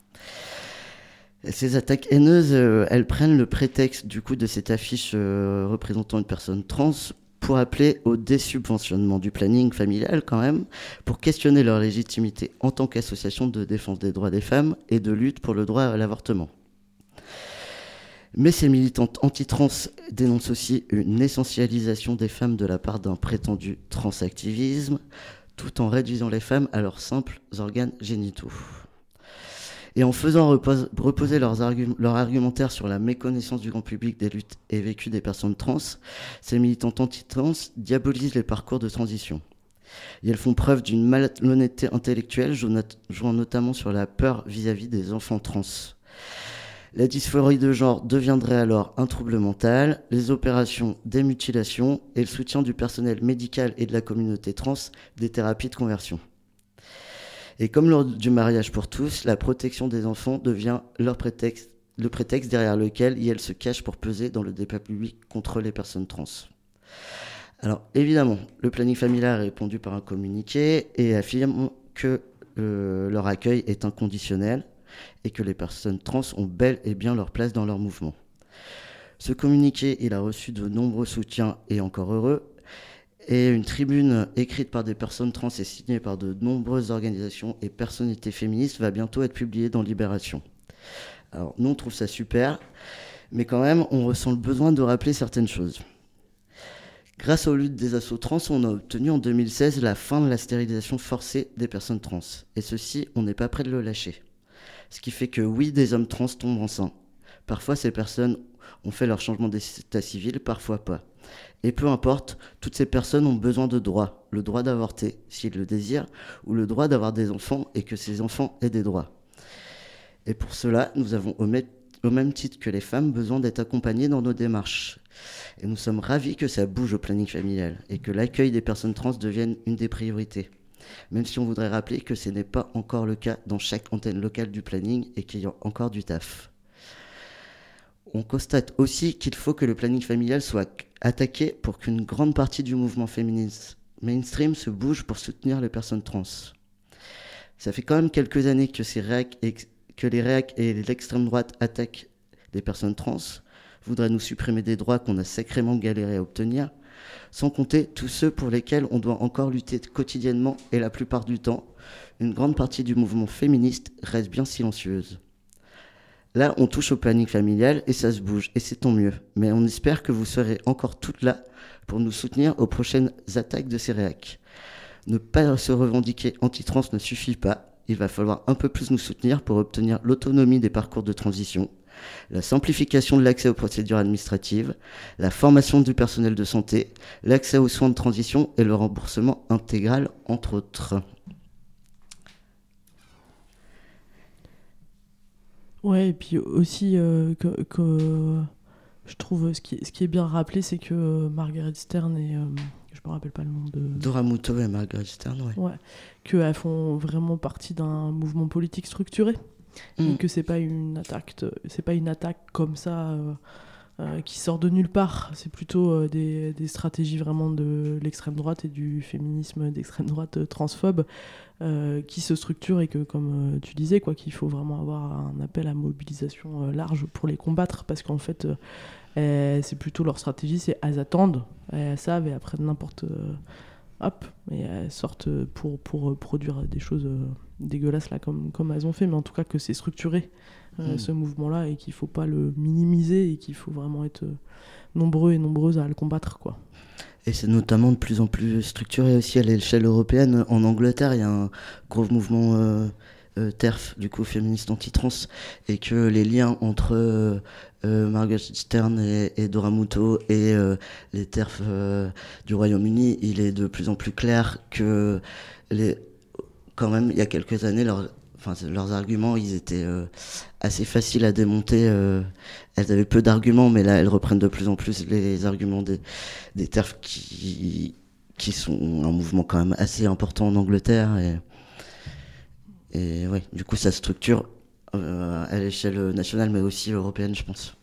Ces attaques haineuses, euh, elles prennent le prétexte du coup de cette affiche euh, représentant une personne trans pour appeler au désubventionnement du planning familial quand même, pour questionner leur légitimité en tant qu'association de défense des droits des femmes et de lutte pour le droit à l'avortement. Mais ces militantes anti-trans dénoncent aussi une essentialisation des femmes de la part d'un prétendu transactivisme, tout en réduisant les femmes à leurs simples organes génitaux. Et en faisant repose, reposer leurs argu- leur argumentaire sur la méconnaissance du grand public des luttes et vécus des personnes trans, ces militantes anti-trans diabolisent les parcours de transition. Et elles font preuve d'une malhonnêteté intellectuelle, jouant notamment sur la peur vis-à-vis des enfants trans. La dysphorie de genre deviendrait alors un trouble mental, les opérations des mutilations et le soutien du personnel médical et de la communauté trans des thérapies de conversion. Et comme lors du mariage pour tous, la protection des enfants devient leur prétexte, le prétexte derrière lequel elles se cachent pour peser dans le débat public contre les personnes trans. Alors évidemment, le planning familial a répondu par un communiqué et affirme que euh, leur accueil est inconditionnel et que les personnes trans ont bel et bien leur place dans leur mouvement. Ce communiqué, il a reçu de nombreux soutiens et encore heureux, et une tribune écrite par des personnes trans et signée par de nombreuses organisations et personnalités féministes va bientôt être publiée dans Libération. Alors nous on trouve ça super, mais quand même on ressent le besoin de rappeler certaines choses. Grâce aux luttes des assos trans, on a obtenu en deux mille seize la fin de la stérilisation forcée des personnes trans. Et ceci, on n'est pas prêt de le lâcher. Ce qui fait que oui, des hommes trans tombent enceints. Parfois, ces personnes ont fait leur changement d'état civil, parfois pas. Et peu importe, toutes ces personnes ont besoin de droits. Le droit d'avorter, s'ils le désirent, ou le droit d'avoir des enfants et que ces enfants aient des droits. Et pour cela, nous avons au même, au même titre que les femmes besoin d'être accompagnées dans nos démarches. Et nous sommes ravis que ça bouge au planning familial et que l'accueil des personnes trans devienne une des priorités. Même si on voudrait rappeler que ce n'est pas encore le cas dans chaque antenne locale du planning et qu'il y a encore du taf. On constate aussi qu'il faut que le planning familial soit attaqué pour qu'une grande partie du mouvement féministe mainstream se bouge pour soutenir les personnes trans. Ça fait quand même quelques années que, ces réac et, que les réacs et l'extrême droite attaquent les personnes trans, voudraient nous supprimer des droits qu'on a sacrément galéré à obtenir, sans compter tous ceux pour lesquels on doit encore lutter quotidiennement et la plupart du temps, une grande partie du mouvement féministe reste bien silencieuse. Là, on touche au planning familial et ça se bouge, et c'est tant mieux. Mais on espère que vous serez encore toutes là pour nous soutenir aux prochaines attaques de ces réacs. Ne pas se revendiquer anti-trans ne suffit pas. Il va falloir un peu plus nous soutenir pour obtenir l'autonomie des parcours de transition, la simplification de l'accès aux procédures administratives, la formation du personnel de santé, l'accès aux soins de transition et le remboursement intégral, entre autres. Ouais, et puis aussi, euh, que, que je trouve ce qui, ce qui est bien rappelé, c'est que euh, Margaret Stern et... Euh, je me rappelle pas le nom de... Dora Muto et Margaret Stern, ouais. Ouais, qu'elles font vraiment partie d'un mouvement politique structuré. Mmh. Et que c'est pas une attaque, c'est pas une attaque comme ça euh, euh, qui sort de nulle part. C'est plutôt euh, des, des stratégies vraiment de l'extrême droite et du féminisme d'extrême droite euh, transphobe euh, qui se structurent et que, comme euh, tu disais, quoi, qu'il faut vraiment avoir un appel à mobilisation euh, large pour les combattre parce qu'en fait, euh, c'est plutôt leur stratégie, c'est elles attendent, elles savent et après n'importe euh, hop, et elles sortent pour, pour produire des choses euh, dégueulasses là, comme, comme elles ont fait, mais en tout cas que c'est structuré, euh, mmh. ce mouvement-là, et qu'il ne faut pas le minimiser, et qu'il faut vraiment être euh, nombreux et nombreuses à le combattre, quoi. Et c'est notamment de plus en plus structuré aussi à l'échelle européenne. En Angleterre, il y a un gros mouvement euh, euh, T E R F, du coup féministe anti-trans, et que les liens entre euh, euh, Margaret Stern et, et Dora Muto et euh, les T E R F euh, du Royaume-Uni, il est de plus en plus clair que les, quand même, il y a quelques années, leur, enfin, leurs arguments, ils étaient euh, assez faciles à démonter. Euh, elles avaient peu d'arguments, mais là, elles reprennent de plus en plus les arguments des, des T E R F qui, qui sont un mouvement quand même assez important en Angleterre. Et, et ouais, du coup, ça structure euh, à l'échelle nationale, mais aussi européenne, je pense.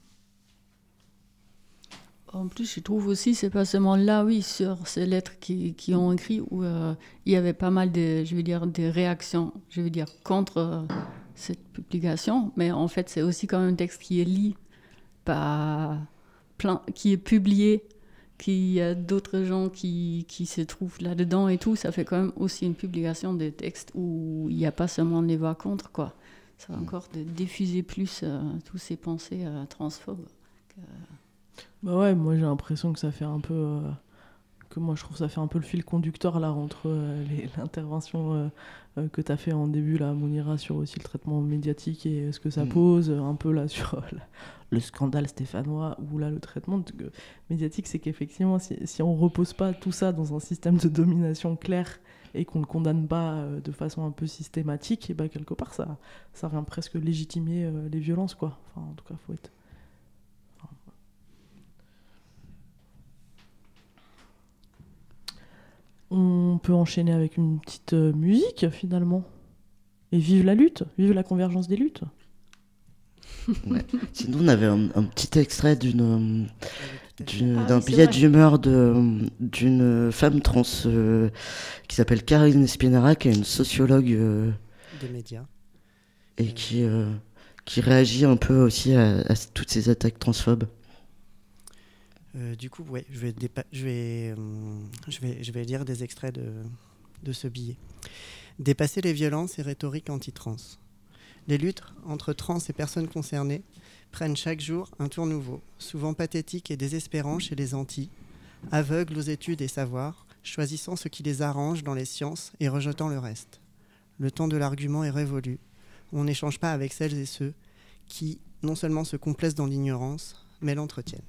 En plus, je trouve aussi, c'est pas seulement là, oui, sur ces lettres qui, qui ont écrit, où euh, il y avait pas mal de, je veux dire, des réactions, je veux dire, contre euh, cette publication, mais en fait, c'est aussi quand même un texte qui est lu par plein, qui est publié, qu'il y a d'autres gens qui, qui se trouvent là-dedans et tout, ça fait quand même aussi une publication de textes où il n'y a pas seulement les voix contre, quoi. Ça va encore de diffuser plus euh, tous ces pensées euh, transphobes. Que... Bah ouais, moi j'ai l'impression que ça fait un peu... Euh, que moi je trouve que ça fait un peu le fil conducteur là entre euh, les, l'intervention euh, euh, que tu as fait en début là, Mounira, sur aussi le traitement médiatique et ce que ça mmh. pose, un peu là sur euh, la, le scandale stéphanois, ou là le traitement de, euh, médiatique, c'est qu'effectivement si, si on repose pas tout ça dans un système de domination clair et qu'on ne le condamne pas euh, de façon un peu systématique, et bah quelque part ça, ça vient presque légitimer euh, les violences, quoi. Enfin en tout cas faut être... on peut enchaîner avec une petite euh, musique, finalement. Et vive la lutte, vive la convergence des luttes. Ouais. Sinon, on avait un, un petit extrait d'une, d'une, Ah, d'un oui, c'est billet vrai. d'humeur de, d'une femme trans euh, qui s'appelle Karine Espinara, qui est une sociologue euh, Des médias. et qui, euh, qui réagit un peu aussi à, à toutes ces attaques transphobes. Euh, du coup, ouais, je vais, dépa- je, vais, euh, je, vais, je vais lire des extraits de, de ce billet. Dépasser les violences et rhétoriques anti-trans. Les luttes entre trans et personnes concernées prennent chaque jour un tour nouveau, souvent pathétique et désespérant chez les anti, aveugles aux études et savoirs, choisissant ce qui les arrange dans les sciences et rejetant le reste. Le temps de l'argument est révolu. On n'échange pas avec celles et ceux qui, non seulement se complaisent dans l'ignorance, mais l'entretiennent.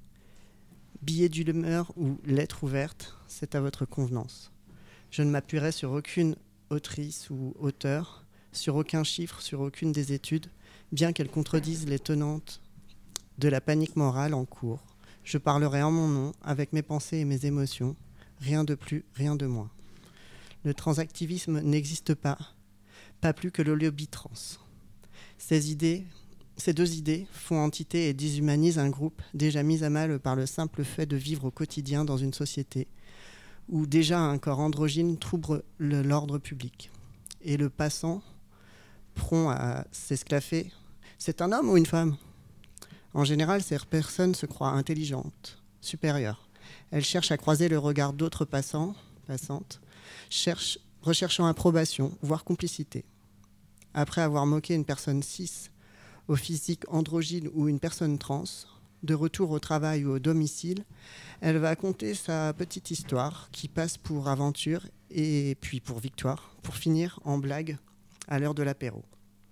Billet d'humeur ou lettre ouverte, c'est à votre convenance. Je ne m'appuierai sur aucune autrice ou auteur, sur aucun chiffre, sur aucune des études, bien qu'elles contredisent les tenantes de la panique morale en cours. Je parlerai en mon nom, avec mes pensées et mes émotions, rien de plus, rien de moins. Le transactivisme n'existe pas, pas plus que le lobby trans. Ces idées, ces deux idées font entité et déshumanisent un groupe déjà mis à mal par le simple fait de vivre au quotidien dans une société où déjà un corps androgyne trouble le- l'ordre public. Et le passant, prompt à s'esclaffer, c'est un homme ou une femme ? En général, ces personnes se croient intelligentes, supérieures. Elles cherchent à croiser le regard d'autres passants, passantes, cherchent, recherchant approbation, voire complicité. Après avoir moqué une personne cis au physique androgyne ou une personne trans, de retour au travail ou au domicile, elle va conter sa petite histoire qui passe pour aventure et puis pour victoire, pour finir en blague à l'heure de l'apéro.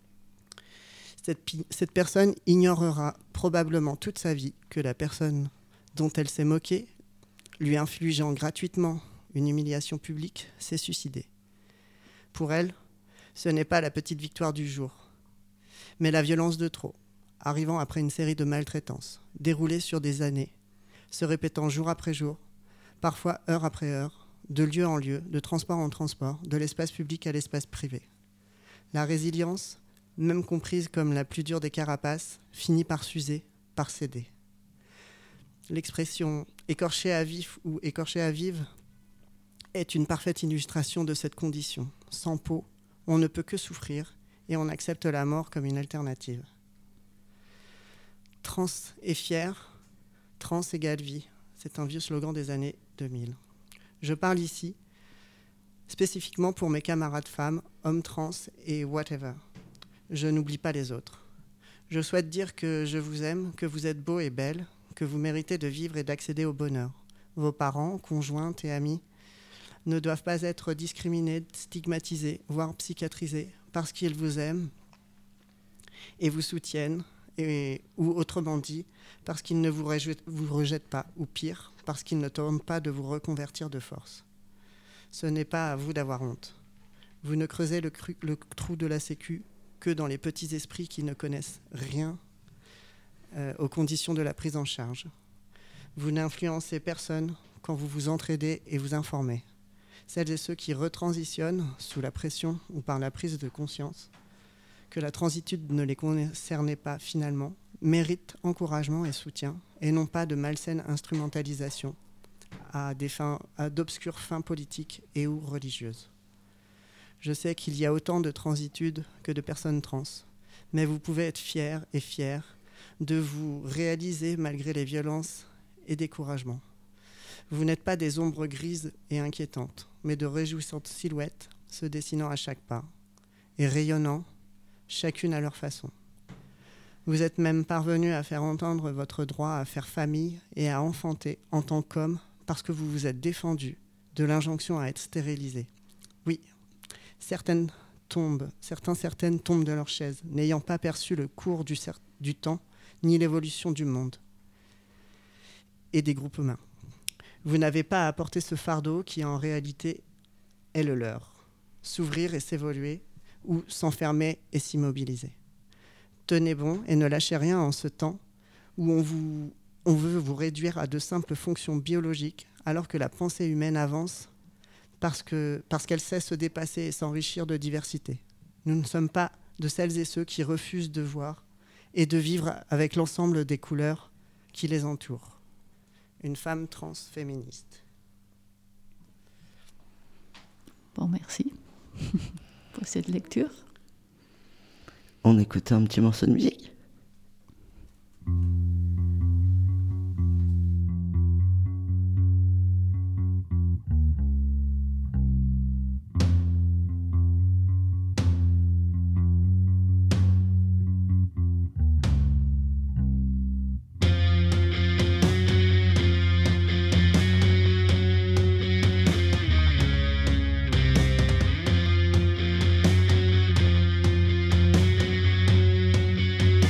Cette, pi- cette personne ignorera probablement toute sa vie que la personne dont elle s'est moquée, lui infligeant gratuitement une humiliation publique, s'est suicidée. Pour elle, ce n'est pas la petite victoire du jour, mais la violence de trop, arrivant après une série de maltraitances, déroulées sur des années, se répétant jour après jour, parfois heure après heure, de lieu en lieu, de transport en transport, de l'espace public à l'espace privé. La résilience, même comprise comme la plus dure des carapaces, finit par s'user, par céder. L'expression « écorché à vif » ou « écorché à vive » est une parfaite illustration de cette condition. Sans peau, on ne peut que souffrir et on accepte la mort comme une alternative. Trans est fier, trans égale vie. C'est un vieux slogan des années deux mille. Je parle ici spécifiquement pour mes camarades femmes, hommes trans et whatever. Je n'oublie pas les autres. Je souhaite dire que je vous aime, que vous êtes beaux et belles, que vous méritez de vivre et d'accéder au bonheur. Vos parents, conjointes et amis ne doivent pas être discriminés, stigmatisés, voire psychiatrisés parce qu'ils vous aiment et vous soutiennent, et, ou autrement dit, parce qu'ils ne vous rejettent, vous rejettent pas, ou pire, parce qu'ils ne tentent pas de vous reconvertir de force. Ce n'est pas à vous d'avoir honte. Vous ne creusez le, cru, le trou de la sécu que dans les petits esprits qui ne connaissent rien euh, aux conditions de la prise en charge. Vous n'influencez personne quand vous vous entraidez et vous informez. Celles et ceux qui retransitionnent sous la pression ou par la prise de conscience que la transitude ne les concernait pas finalement, méritent encouragement et soutien, et non pas de malsaine instrumentalisation à, des fins, à d'obscures fins politiques et ou religieuses. Je sais qu'il y a autant de transitudes que de personnes trans, mais vous pouvez être fiers et fiers de vous réaliser malgré les violences et découragements. Vous n'êtes pas des ombres grises et inquiétantes, mais de réjouissantes silhouettes se dessinant à chaque pas, et rayonnant, chacune à leur façon. Vous êtes même parvenus à faire entendre votre droit à faire famille et à enfanter en tant qu'homme parce que vous vous êtes défendu de l'injonction à être stérilisé. Oui, certaines tombent, certains, certaines tombent de leur chaise, n'ayant pas perçu le cours du, cer- du temps ni l'évolution du monde et des groupes humains. Vous n'avez pas à porter ce fardeau qui en réalité est le leur. S'ouvrir et s'évoluer ou s'enfermer et s'immobiliser. Tenez bon et ne lâchez rien en ce temps où on, vous, on veut vous réduire à de simples fonctions biologiques alors que la pensée humaine avance parce, que, parce qu'elle sait se dépasser et s'enrichir de diversité. Nous ne sommes pas de celles et ceux qui refusent de voir et de vivre avec l'ensemble des couleurs qui les entourent. Une femme trans féministe. Bon, merci pour cette lecture. On écoutait un petit morceau de musique. Thank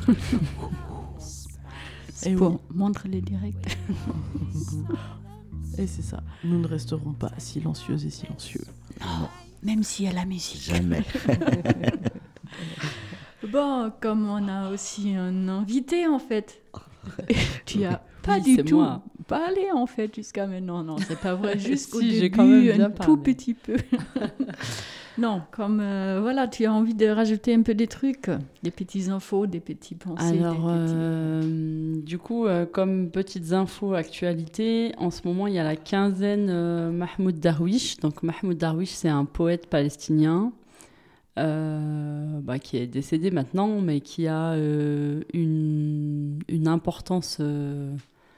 C'est Et pour oui. montrer les directs. Et c'est ça. Nous ne resterons pas silencieuses et silencieux. Même s'il y a la musique. Jamais. Bon, comme on a aussi un invité en fait, tu as pas Oui, du c'est tout moi. parlé en fait jusqu'à maintenant. Non, c'est pas vrai. Juste au Si, j'ai début, quand même bien un parlé. tout petit peu. Non, comme euh, voilà, tu as envie de rajouter un peu des trucs, des petites infos, des petits pensées. Alors, des petits- euh, du coup, euh, comme petites infos actualité, en ce moment, il y a la quinzaine euh, Mahmoud Darwish. Donc, Mahmoud Darwish, c'est un poète palestinien euh, bah, qui est décédé maintenant, mais qui a euh, une, une importance, euh,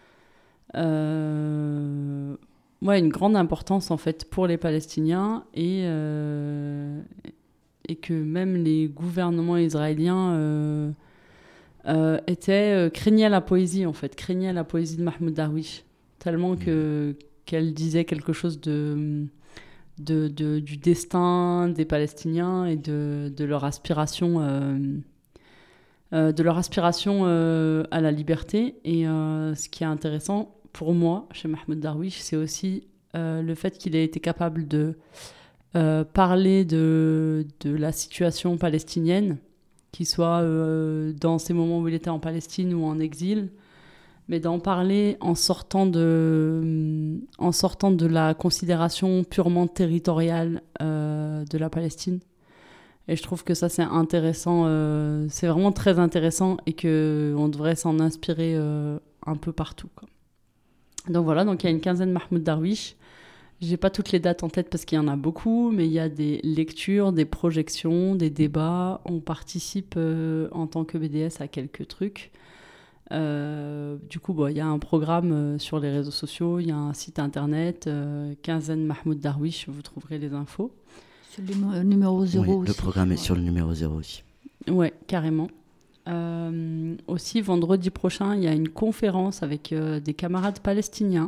euh, ouais, une grande importance en fait pour les Palestiniens et euh, et que même les gouvernements israéliens euh, euh, étaient, euh, craignaient la poésie, en fait, craignaient la poésie de Mahmoud Darwish, tellement que, qu'elle disait quelque chose de, de, de- du destin des Palestiniens et de, de leur aspiration, euh, euh, de leur aspiration euh, à la liberté. Et euh, ce qui est intéressant pour moi, chez Mahmoud Darwish, c'est aussi euh, le fait qu'il ait été capable de euh, parler de, de la situation palestinienne, qu'il soit euh, dans ces moments où il était en Palestine ou en exil, mais d'en parler en sortant de, en sortant de la considération purement territoriale euh, de la Palestine. Et je trouve que ça, c'est intéressant, euh, c'est vraiment très intéressant et qu'on devrait s'en inspirer euh, un peu partout, quoi. Donc voilà, donc il y a une quinzaine Mahmoud Darwish. J'ai pas toutes les dates en tête parce qu'il y en a beaucoup, mais il y a des lectures, des projections, des débats. On participe euh, en tant que B D S à quelques trucs. Euh, du coup, bon, il y a un programme euh, sur les réseaux sociaux, il y a un site internet, euh, quinzaine Mahmoud Darwish, vous trouverez les infos. Sur le numéro- numéro zéro Oui, aussi. le programme est Ouais. sur le numéro zéro aussi. Ouais, carrément. Euh, aussi, vendredi prochain, il y a une conférence avec euh, des camarades palestiniens.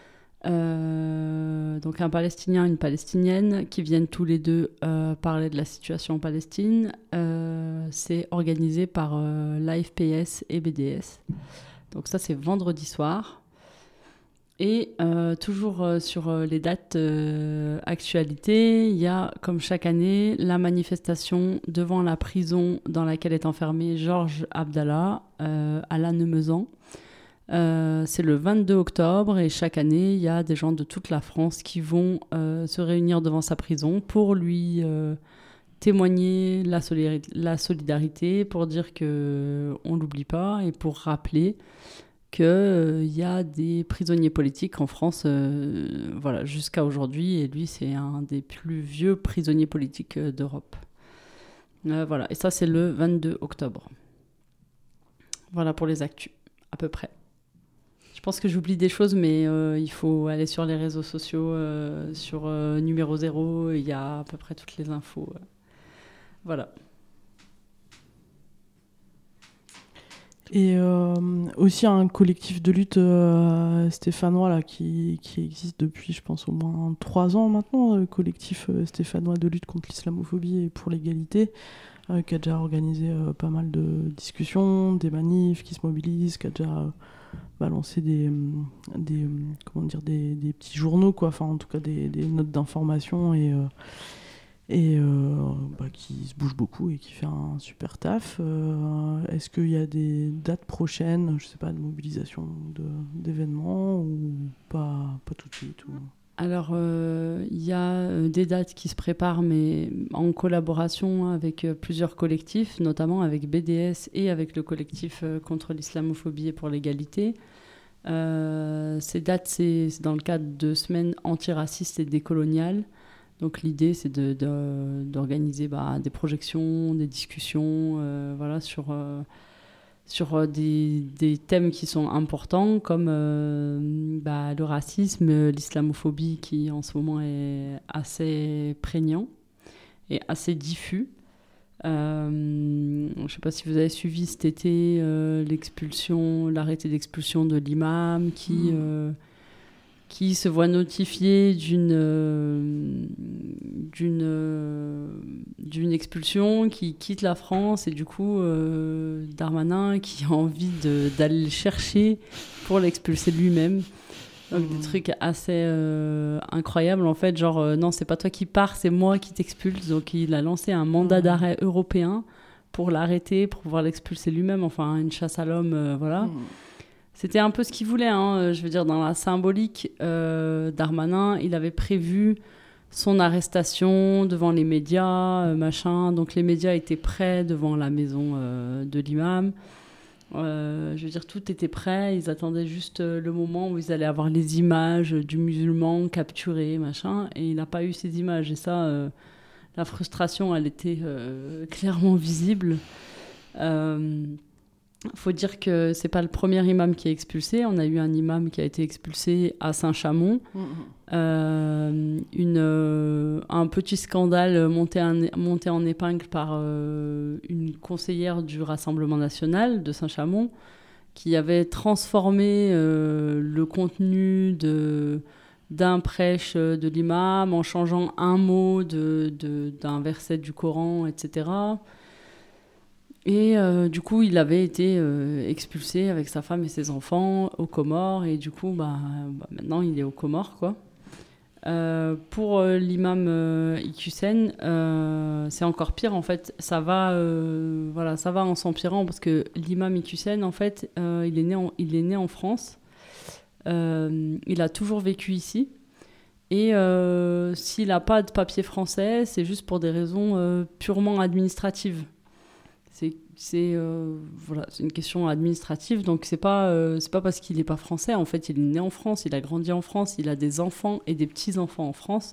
Euh, donc un Palestinien, une Palestinienne qui viennent tous les deux euh, parler de la situation en Palestine. Euh, c'est organisé par euh, l'A F P S et B D S. Donc ça, c'est vendredi soir. Et euh, toujours euh, sur euh, les dates euh, actualités, il y a, comme chaque année, la manifestation devant la prison dans laquelle est enfermé Georges Abdallah euh, à Lannemezan. Euh, c'est le vingt-deux octobre et chaque année, il y a des gens de toute la France qui vont euh, se réunir devant sa prison pour lui euh, témoigner la, solidari- la solidarité, pour dire qu'on ne l'oublie pas et pour rappeler qu'il euh, y a des prisonniers politiques en France euh, voilà, jusqu'à aujourd'hui. Et lui, c'est un des plus vieux prisonniers politiques euh, d'Europe. Euh, voilà. Et ça, c'est le vingt-deux octobre. Voilà pour les actus, à peu près. Je pense que j'oublie des choses, mais euh, il faut aller sur les réseaux sociaux, euh, sur euh, numéro zéro, il y a à peu près toutes les infos. euh. Voilà. Et euh, aussi un collectif de lutte euh, stéphanois là, qui, qui existe depuis, je pense, au moins trois ans maintenant, le collectif euh, stéphanois de lutte contre l'islamophobie et pour l'égalité, euh, qui a déjà organisé euh, pas mal de discussions, des manifs, qui se mobilisent, qui a déjà euh, balancé des, des, comment dire, des, des petits journaux, quoi, enfin en tout cas des, des notes d'information et... Euh, et euh, bah, qui se bouge beaucoup et qui fait un super taf. Euh, est-ce qu'il y a des dates prochaines, je sais pas, de mobilisation de, d'événements ou pas, pas tout de suite ou... Alors, euh, il y a euh, des dates qui se préparent, mais en collaboration avec euh, plusieurs collectifs, notamment avec B D S et avec le collectif euh, contre l'islamophobie et pour l'égalité. Euh, ces dates, c'est, c'est dans le cadre de semaines antiracistes et décoloniales. Donc l'idée, c'est de, de, d'organiser bah, des projections, des discussions euh, voilà, sur, euh, sur des, des thèmes qui sont importants, comme euh, bah, le racisme, l'islamophobie, qui en ce moment est assez prégnant et assez diffus. Euh, je ne sais pas si vous avez suivi cet été euh, l'expulsion, l'arrêté d'expulsion de l'imam qui... Mmh. Euh, qui se voit notifié d'une, euh, d'une, euh, d'une expulsion, qui quitte la France, et du coup, euh, Darmanin qui a envie de, d'aller le chercher pour l'expulser lui-même. Donc mmh. des trucs assez euh, incroyables, en fait, genre, euh, non, c'est pas toi qui pars, c'est moi qui t'expulse. Donc il a lancé un mandat mmh. d'arrêt européen pour l'arrêter, pour pouvoir l'expulser lui-même, enfin, une chasse à l'homme, euh, voilà. Mmh. C'était un peu ce qu'il voulait, hein. Je veux dire, dans la symbolique, euh, Darmanin, il avait prévu son arrestation devant les médias, euh, machin. Donc les médias étaient prêts devant la maison euh, de l'imam. Euh, je veux dire, tout était prêt. Ils attendaient juste euh, le moment où ils allaient avoir les images du musulman capturé, machin. Et il n'a pas eu ces images. Et ça, euh, la frustration, elle était euh, clairement visible. Euh, faut dire que c'est pas le premier imam qui est expulsé. On a eu un imam qui a été expulsé à Saint-Chamond. Mmh. Euh, une, euh, un petit scandale monté en, monté en épingle par euh, une conseillère du Rassemblement national de Saint-Chamond qui avait transformé euh, le contenu de, d'un prêche de l'imam en changeant un mot de, de, d'un verset du Coran, et cetera. Et euh, du coup, il avait été euh, expulsé avec sa femme et ses enfants aux Comores. Et du coup, bah, bah, maintenant, il est aux Comores, quoi. Euh, pour euh, l'imam euh, Iqiyoussen, euh, c'est encore pire, en fait. Ça va, euh, voilà, ça va en s'empirant parce que l'imam Iqiyoussen, en fait, euh, il est né en, il est né en France. Euh, il a toujours vécu ici. Et euh, s'il n'a pas de papier français, c'est juste pour des raisons euh, purement administratives. C'est, c'est, euh, voilà, c'est une question administrative, donc c'est pas, euh, c'est pas parce qu'il n'est pas français. En fait, il est né en France, il a grandi en France, il a des enfants et des petits-enfants en France.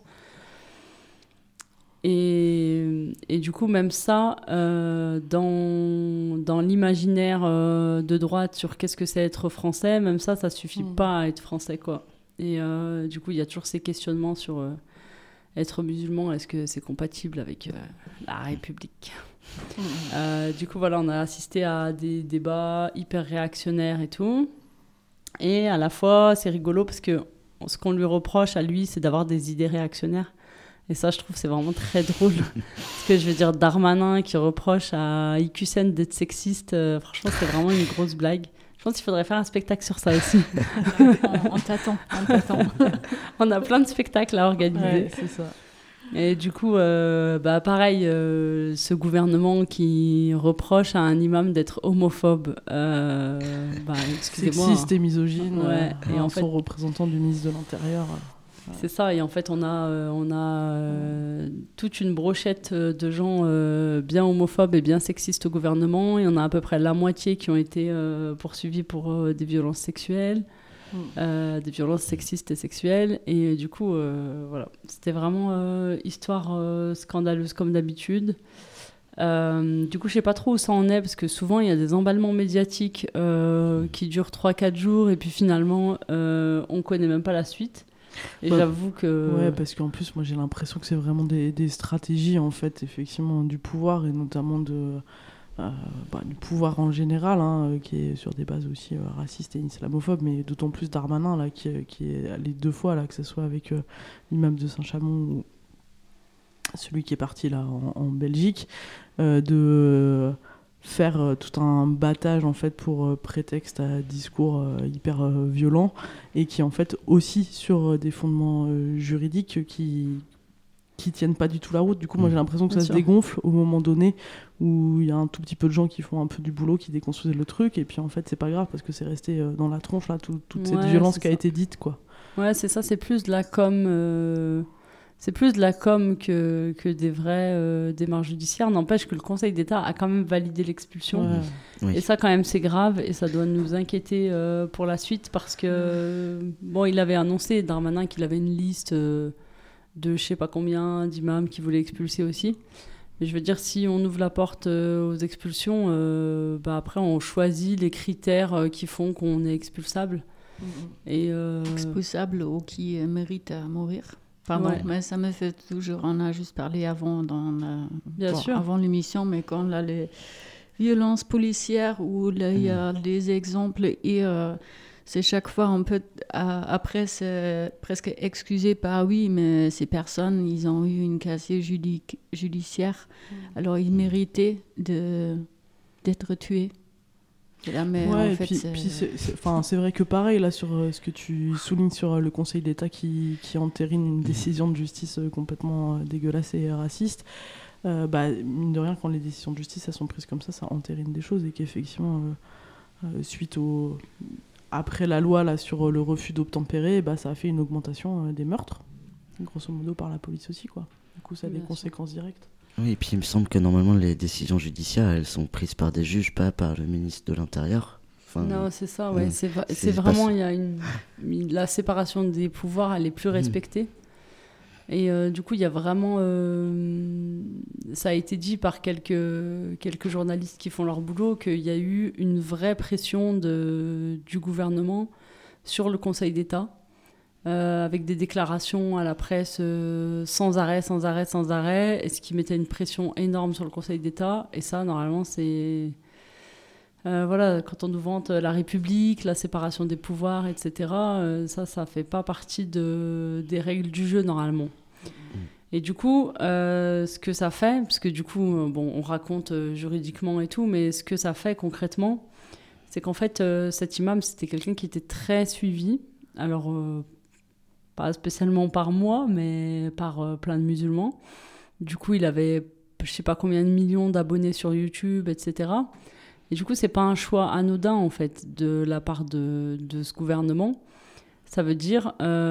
Et, et du coup, même ça, euh, dans, dans l'imaginaire euh, de droite sur qu'est-ce que c'est être français, même ça, ça suffit mmh. pas à être français, quoi. Et euh, du coup, il y a toujours ces questionnements sur euh, être musulman, est-ce que c'est compatible avec euh, la République ? Mmh. Euh, du coup, voilà, on a assisté à des débats hyper réactionnaires et tout. Et à la fois, c'est rigolo parce que ce qu'on lui reproche à lui, c'est d'avoir des idées réactionnaires. Et ça, je trouve, c'est vraiment très drôle. Parce que je veux dire, Darmanin qui reproche à Iqiyoussen d'être sexiste, euh, franchement, c'est vraiment une grosse blague. Je pense qu'il faudrait faire un spectacle sur ça aussi. on, on t'attend, on t'attend. On a plein de spectacles à organiser. Ouais, c'est ça. Et du coup, euh, bah pareil, euh, ce gouvernement qui reproche à un imam d'être homophobe, euh, bah, excusez-moi. Sexiste et misogyne, ouais. euh, et en son fait, représentant du ministre de l'Intérieur. C'est ça, et en fait, on a, euh, on a euh, toute une brochette de gens euh, bien homophobes et bien sexistes au gouvernement, et on a à peu près la moitié qui ont été euh, poursuivis pour euh, des violences sexuelles. Mmh. Euh, des violences sexistes et sexuelles, et euh, du coup euh, voilà, c'était vraiment euh, histoire euh, scandaleuse comme d'habitude. Euh, du coup je sais pas trop où ça en est parce que souvent il y a des emballements médiatiques euh, qui durent trois quatre jours et puis finalement euh, on connaît même pas la suite, et ouais. J'avoue que ouais, parce qu'en plus moi j'ai l'impression que c'est vraiment des, des stratégies en fait, effectivement, du pouvoir, et notamment de Euh, bah, du pouvoir en général, hein, qui est sur des bases aussi euh, racistes et islamophobes, mais d'autant plus Darmanin, là, qui, qui est allé deux fois, là, que ce soit avec euh, l'imam de Saint-Chamond ou celui qui est parti là, en, en Belgique, euh, de faire euh, tout un battage en fait, pour euh, prétexte à discours euh, hyper euh, violents, et qui en fait aussi sur euh, des fondements euh, juridiques qui qui tiennent pas du tout la route. Du coup, moi, j'ai l'impression que Bien ça sûr. se dégonfle au moment donné où il y a un tout petit peu de gens qui font un peu du boulot, qui déconstruisent le truc, et puis en fait, c'est pas grave parce que c'est resté euh, dans la tronche, là, tout, toute Ouais, cette violence qui a ça. été dite, quoi. Ouais, c'est ça, c'est plus de la com, euh, c'est plus de la com que, que des vraies euh, démarches judiciaires. N'empêche que le Conseil d'État a quand même validé l'expulsion. Ouais. Oui. Et ça, quand même, c'est grave, et ça doit nous inquiéter euh, pour la suite, parce que, euh, bon, il avait annoncé, Darmanin, qu'il avait une liste euh, de je sais pas combien d'imams qui voulaient expulser aussi. Mais je veux dire, si on ouvre la porte euh, aux expulsions, euh, bah après, on choisit les critères euh, qui font qu'on est expulsable. Mmh. Et euh... expulsable ou qui euh, mérite à mourir. Pardon, Ouais. mais ça me fait toujours... On a juste parlé avant, dans la- Bien bon, sûr. avant l'émission, mais quand là, les violences policières, où là, il y a des exemples, et euh, c'est chaque fois un peu à, après c'est presque excusé par oui, mais ces personnes ils ont eu une casier judi- judiciaire, mmh. alors ils méritaient de d'être tués. Là, mais ouais, en et fait, puis, c'est... puis c'est, c'est, c'est vrai que pareil là sur euh, ce que tu soulignes sur euh, le Conseil d'État qui, qui entérine une décision de justice euh, complètement euh, dégueulasse et raciste. Euh, bah, mine de rien, quand les décisions de justice elles sont prises comme ça, ça entérine des choses et qu'effectivement, euh, euh, suite au... après la loi là, sur le refus d'obtempérer, bah, ça a fait une augmentation euh, des meurtres, grosso modo par la police aussi, quoi. Du coup, ça a Bien des sûr. conséquences directes. Oui, et puis il me semble que normalement les décisions judiciaires, elles sont prises par des juges, pas par le ministre de l'Intérieur. Enfin, non, c'est ça, ouais. Mmh, c'est, va- c'est, c'est vraiment, il y a une... la séparation des pouvoirs, elle est plus respectée. Mmh. Et euh, du coup, il y a vraiment... Euh, ça a été dit par quelques, quelques journalistes qui font leur boulot qu'il y a eu une vraie pression de, du gouvernement sur le Conseil d'État, euh, avec des déclarations à la presse euh, sans arrêt, sans arrêt, sans arrêt, et ce qui mettait une pression énorme sur le Conseil d'État. Et ça, normalement, c'est... Euh, voilà, quand on nous vante la République, la séparation des pouvoirs, et cetera, euh, ça, ça fait pas partie de, des règles du jeu, normalement. Mmh. Et du coup, euh, ce que ça fait, parce que du coup, euh, bon, on raconte euh, juridiquement et tout, mais ce que ça fait concrètement, c'est qu'en fait, euh, cet imam, c'était quelqu'un qui était très suivi. Alors, euh, pas spécialement par moi, mais par euh, plein de musulmans. Du coup, il avait, je sais pas combien de millions d'abonnés sur YouTube, et cetera. Et du coup, c'est pas un choix anodin, en fait, de la part de, de ce gouvernement. Ça veut dire,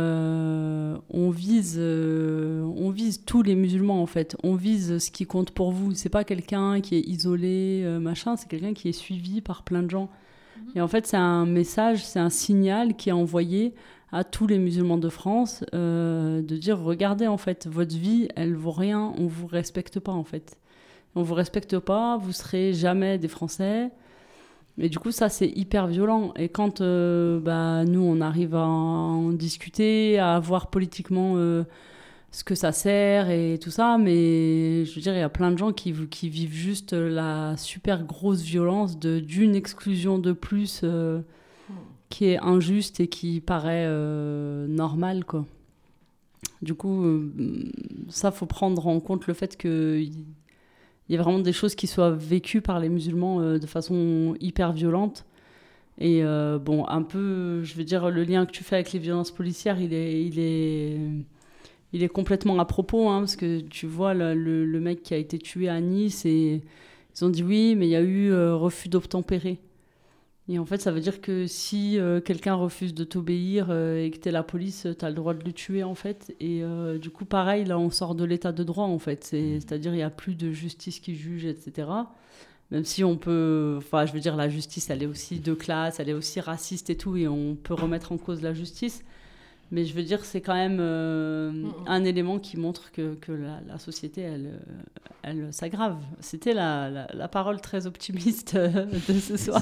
euh, on vise, euh, on vise tous les musulmans, en fait. On vise ce qui compte pour vous. C'est pas quelqu'un qui est isolé, euh, machin. C'est quelqu'un qui est suivi par plein de gens. Mmh. Et en fait, c'est un message, c'est un signal qui est envoyé à tous les musulmans de France, euh, de dire, regardez, en fait, votre vie, elle vaut rien. On vous respecte pas, en fait. On vous respecte pas, vous serez jamais des Français. Et du coup, ça, c'est hyper violent. Et quand euh, bah, nous, on arrive à en discuter, à voir politiquement euh, ce que ça sert et tout ça, mais je veux dire, il y a plein de gens qui, qui vivent juste la super grosse violence de, d'une exclusion de plus euh, qui est injuste et qui paraît euh, normale, quoi. Du coup, euh, ça, faut prendre en compte le fait que... Il y a vraiment des choses qui soient vécues par les musulmans euh, de façon hyper violente. Et euh, bon, un peu, je veux dire, le lien que tu fais avec les violences policières, il est, il est, il est complètement à propos, hein, parce que tu vois le, le, le mec qui a été tué à Nice, et ils ont dit oui, mais il y a eu euh, refus d'obtempérer. Et en fait, ça veut dire que si euh, quelqu'un refuse de t'obéir euh, et que t'es la police, t'as le droit de le tuer, en fait. Et euh, du coup, pareil, là, on sort de l'état de droit, en fait. C'est, c'est-à-dire, il n'y a plus de justice qui juge, et cetera. Même si on peut... Enfin, je veux dire, la justice, elle est aussi de classe, elle est aussi raciste et tout, et on peut remettre en cause la justice. Mais je veux dire, c'est quand même euh, mmh. un élément qui montre que, que la, la société, elle, elle s'aggrave. C'était la, la, la parole très optimiste de ce soir.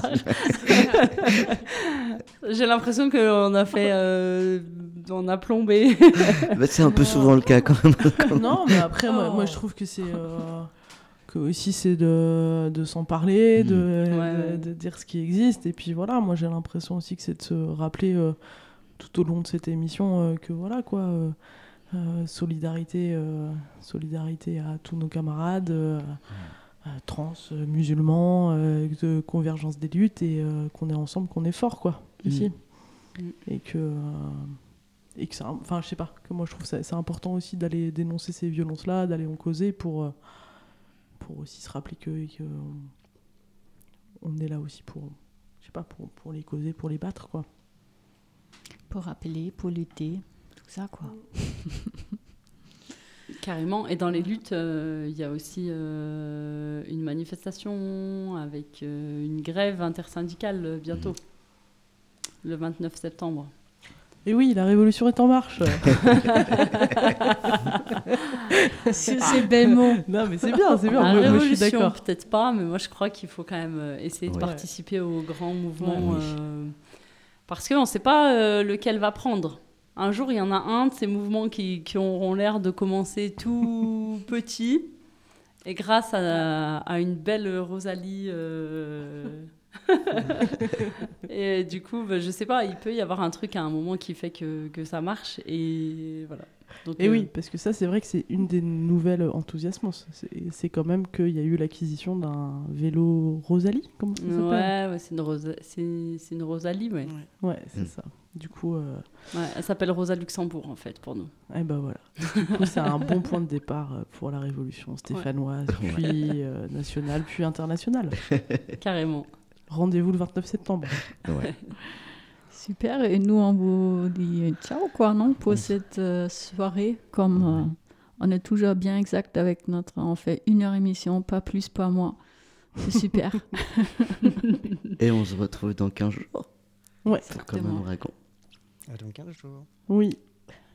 J'ai l'impression qu'on a fait... Euh, on a plombé. Bah, c'est un peu souvent le cas, quand même. Non, mais après, oh. moi, moi, je trouve que c'est... Euh, que aussi, c'est de, de s'en parler, mmh. de, ouais. de, de dire ce qui existe. Et puis voilà, moi, j'ai l'impression aussi que c'est de se rappeler... Euh, tout au long de cette émission euh, que voilà quoi euh, euh, solidarité euh, solidarité à tous nos camarades euh, euh, trans euh, musulmans euh, de convergence des luttes et euh, qu'on est ensemble, qu'on est fort quoi ici mmh. et que euh, et que ça, enfin je sais pas, que moi je trouve ça c'est important aussi d'aller dénoncer ces violences là, d'aller en causer pour euh, pour aussi se rappeler que, que on, on est là aussi pour je sais pas pour pour les causer, pour les battre quoi. Pour rappeler, pour lutter, tout ça, quoi. Carrément. Et dans les luttes, il euh, y a aussi euh, une manifestation avec euh, une grève intersyndicale euh, bientôt, mmh. le vingt-neuf septembre. Et oui, la révolution est en marche. C'est ces belles mots. Non, mais c'est bien, c'est bien. La moi, révolution, moi, je suis d'accord. peut-être pas, mais moi, je crois qu'il faut quand même essayer de ouais. participer au grand mouvement. Ouais, euh, oui. Parce qu'on ne sait pas euh, lequel va prendre. Un jour, il y en a un de ces mouvements qui, qui auront l'air de commencer tout petit. Et grâce à, à une belle Rosalie euh, Et du coup, bah, je sais pas, il peut y avoir un truc à un moment qui fait que, que ça marche. Et voilà. Donc, Et euh, oui, parce que ça, c'est vrai que c'est une des nouvelles enthousiasmances. C'est, c'est quand même qu'il y a eu l'acquisition d'un vélo Rosalie, comment ça s'appelle ? Ouais, ouais, c'est une, Rosa... c'est... c'est une Rosalie, ouais. Ouais. Ouais, c'est Mm. ça. Du coup, euh... Ouais, elle s'appelle Rosa Luxembourg, en fait, pour nous. eh ben voilà. Du coup, c'est un bon point de départ euh, pour la révolution stéphanoise, Ouais. puis euh, nationale, puis internationale. Carrément. Rendez-vous le vingt-neuf septembre. Ouais. Super, et nous on vous dit ciao quoi, non, pour Oui. cette euh, soirée, comme euh, on est toujours bien exact avec notre, on fait une heure émission, pas plus, pas moins, c'est super. Et on se retrouve dans quinze jours Ouais, pour Comme un Exactement. ouragan. À dans quinze jours. oui.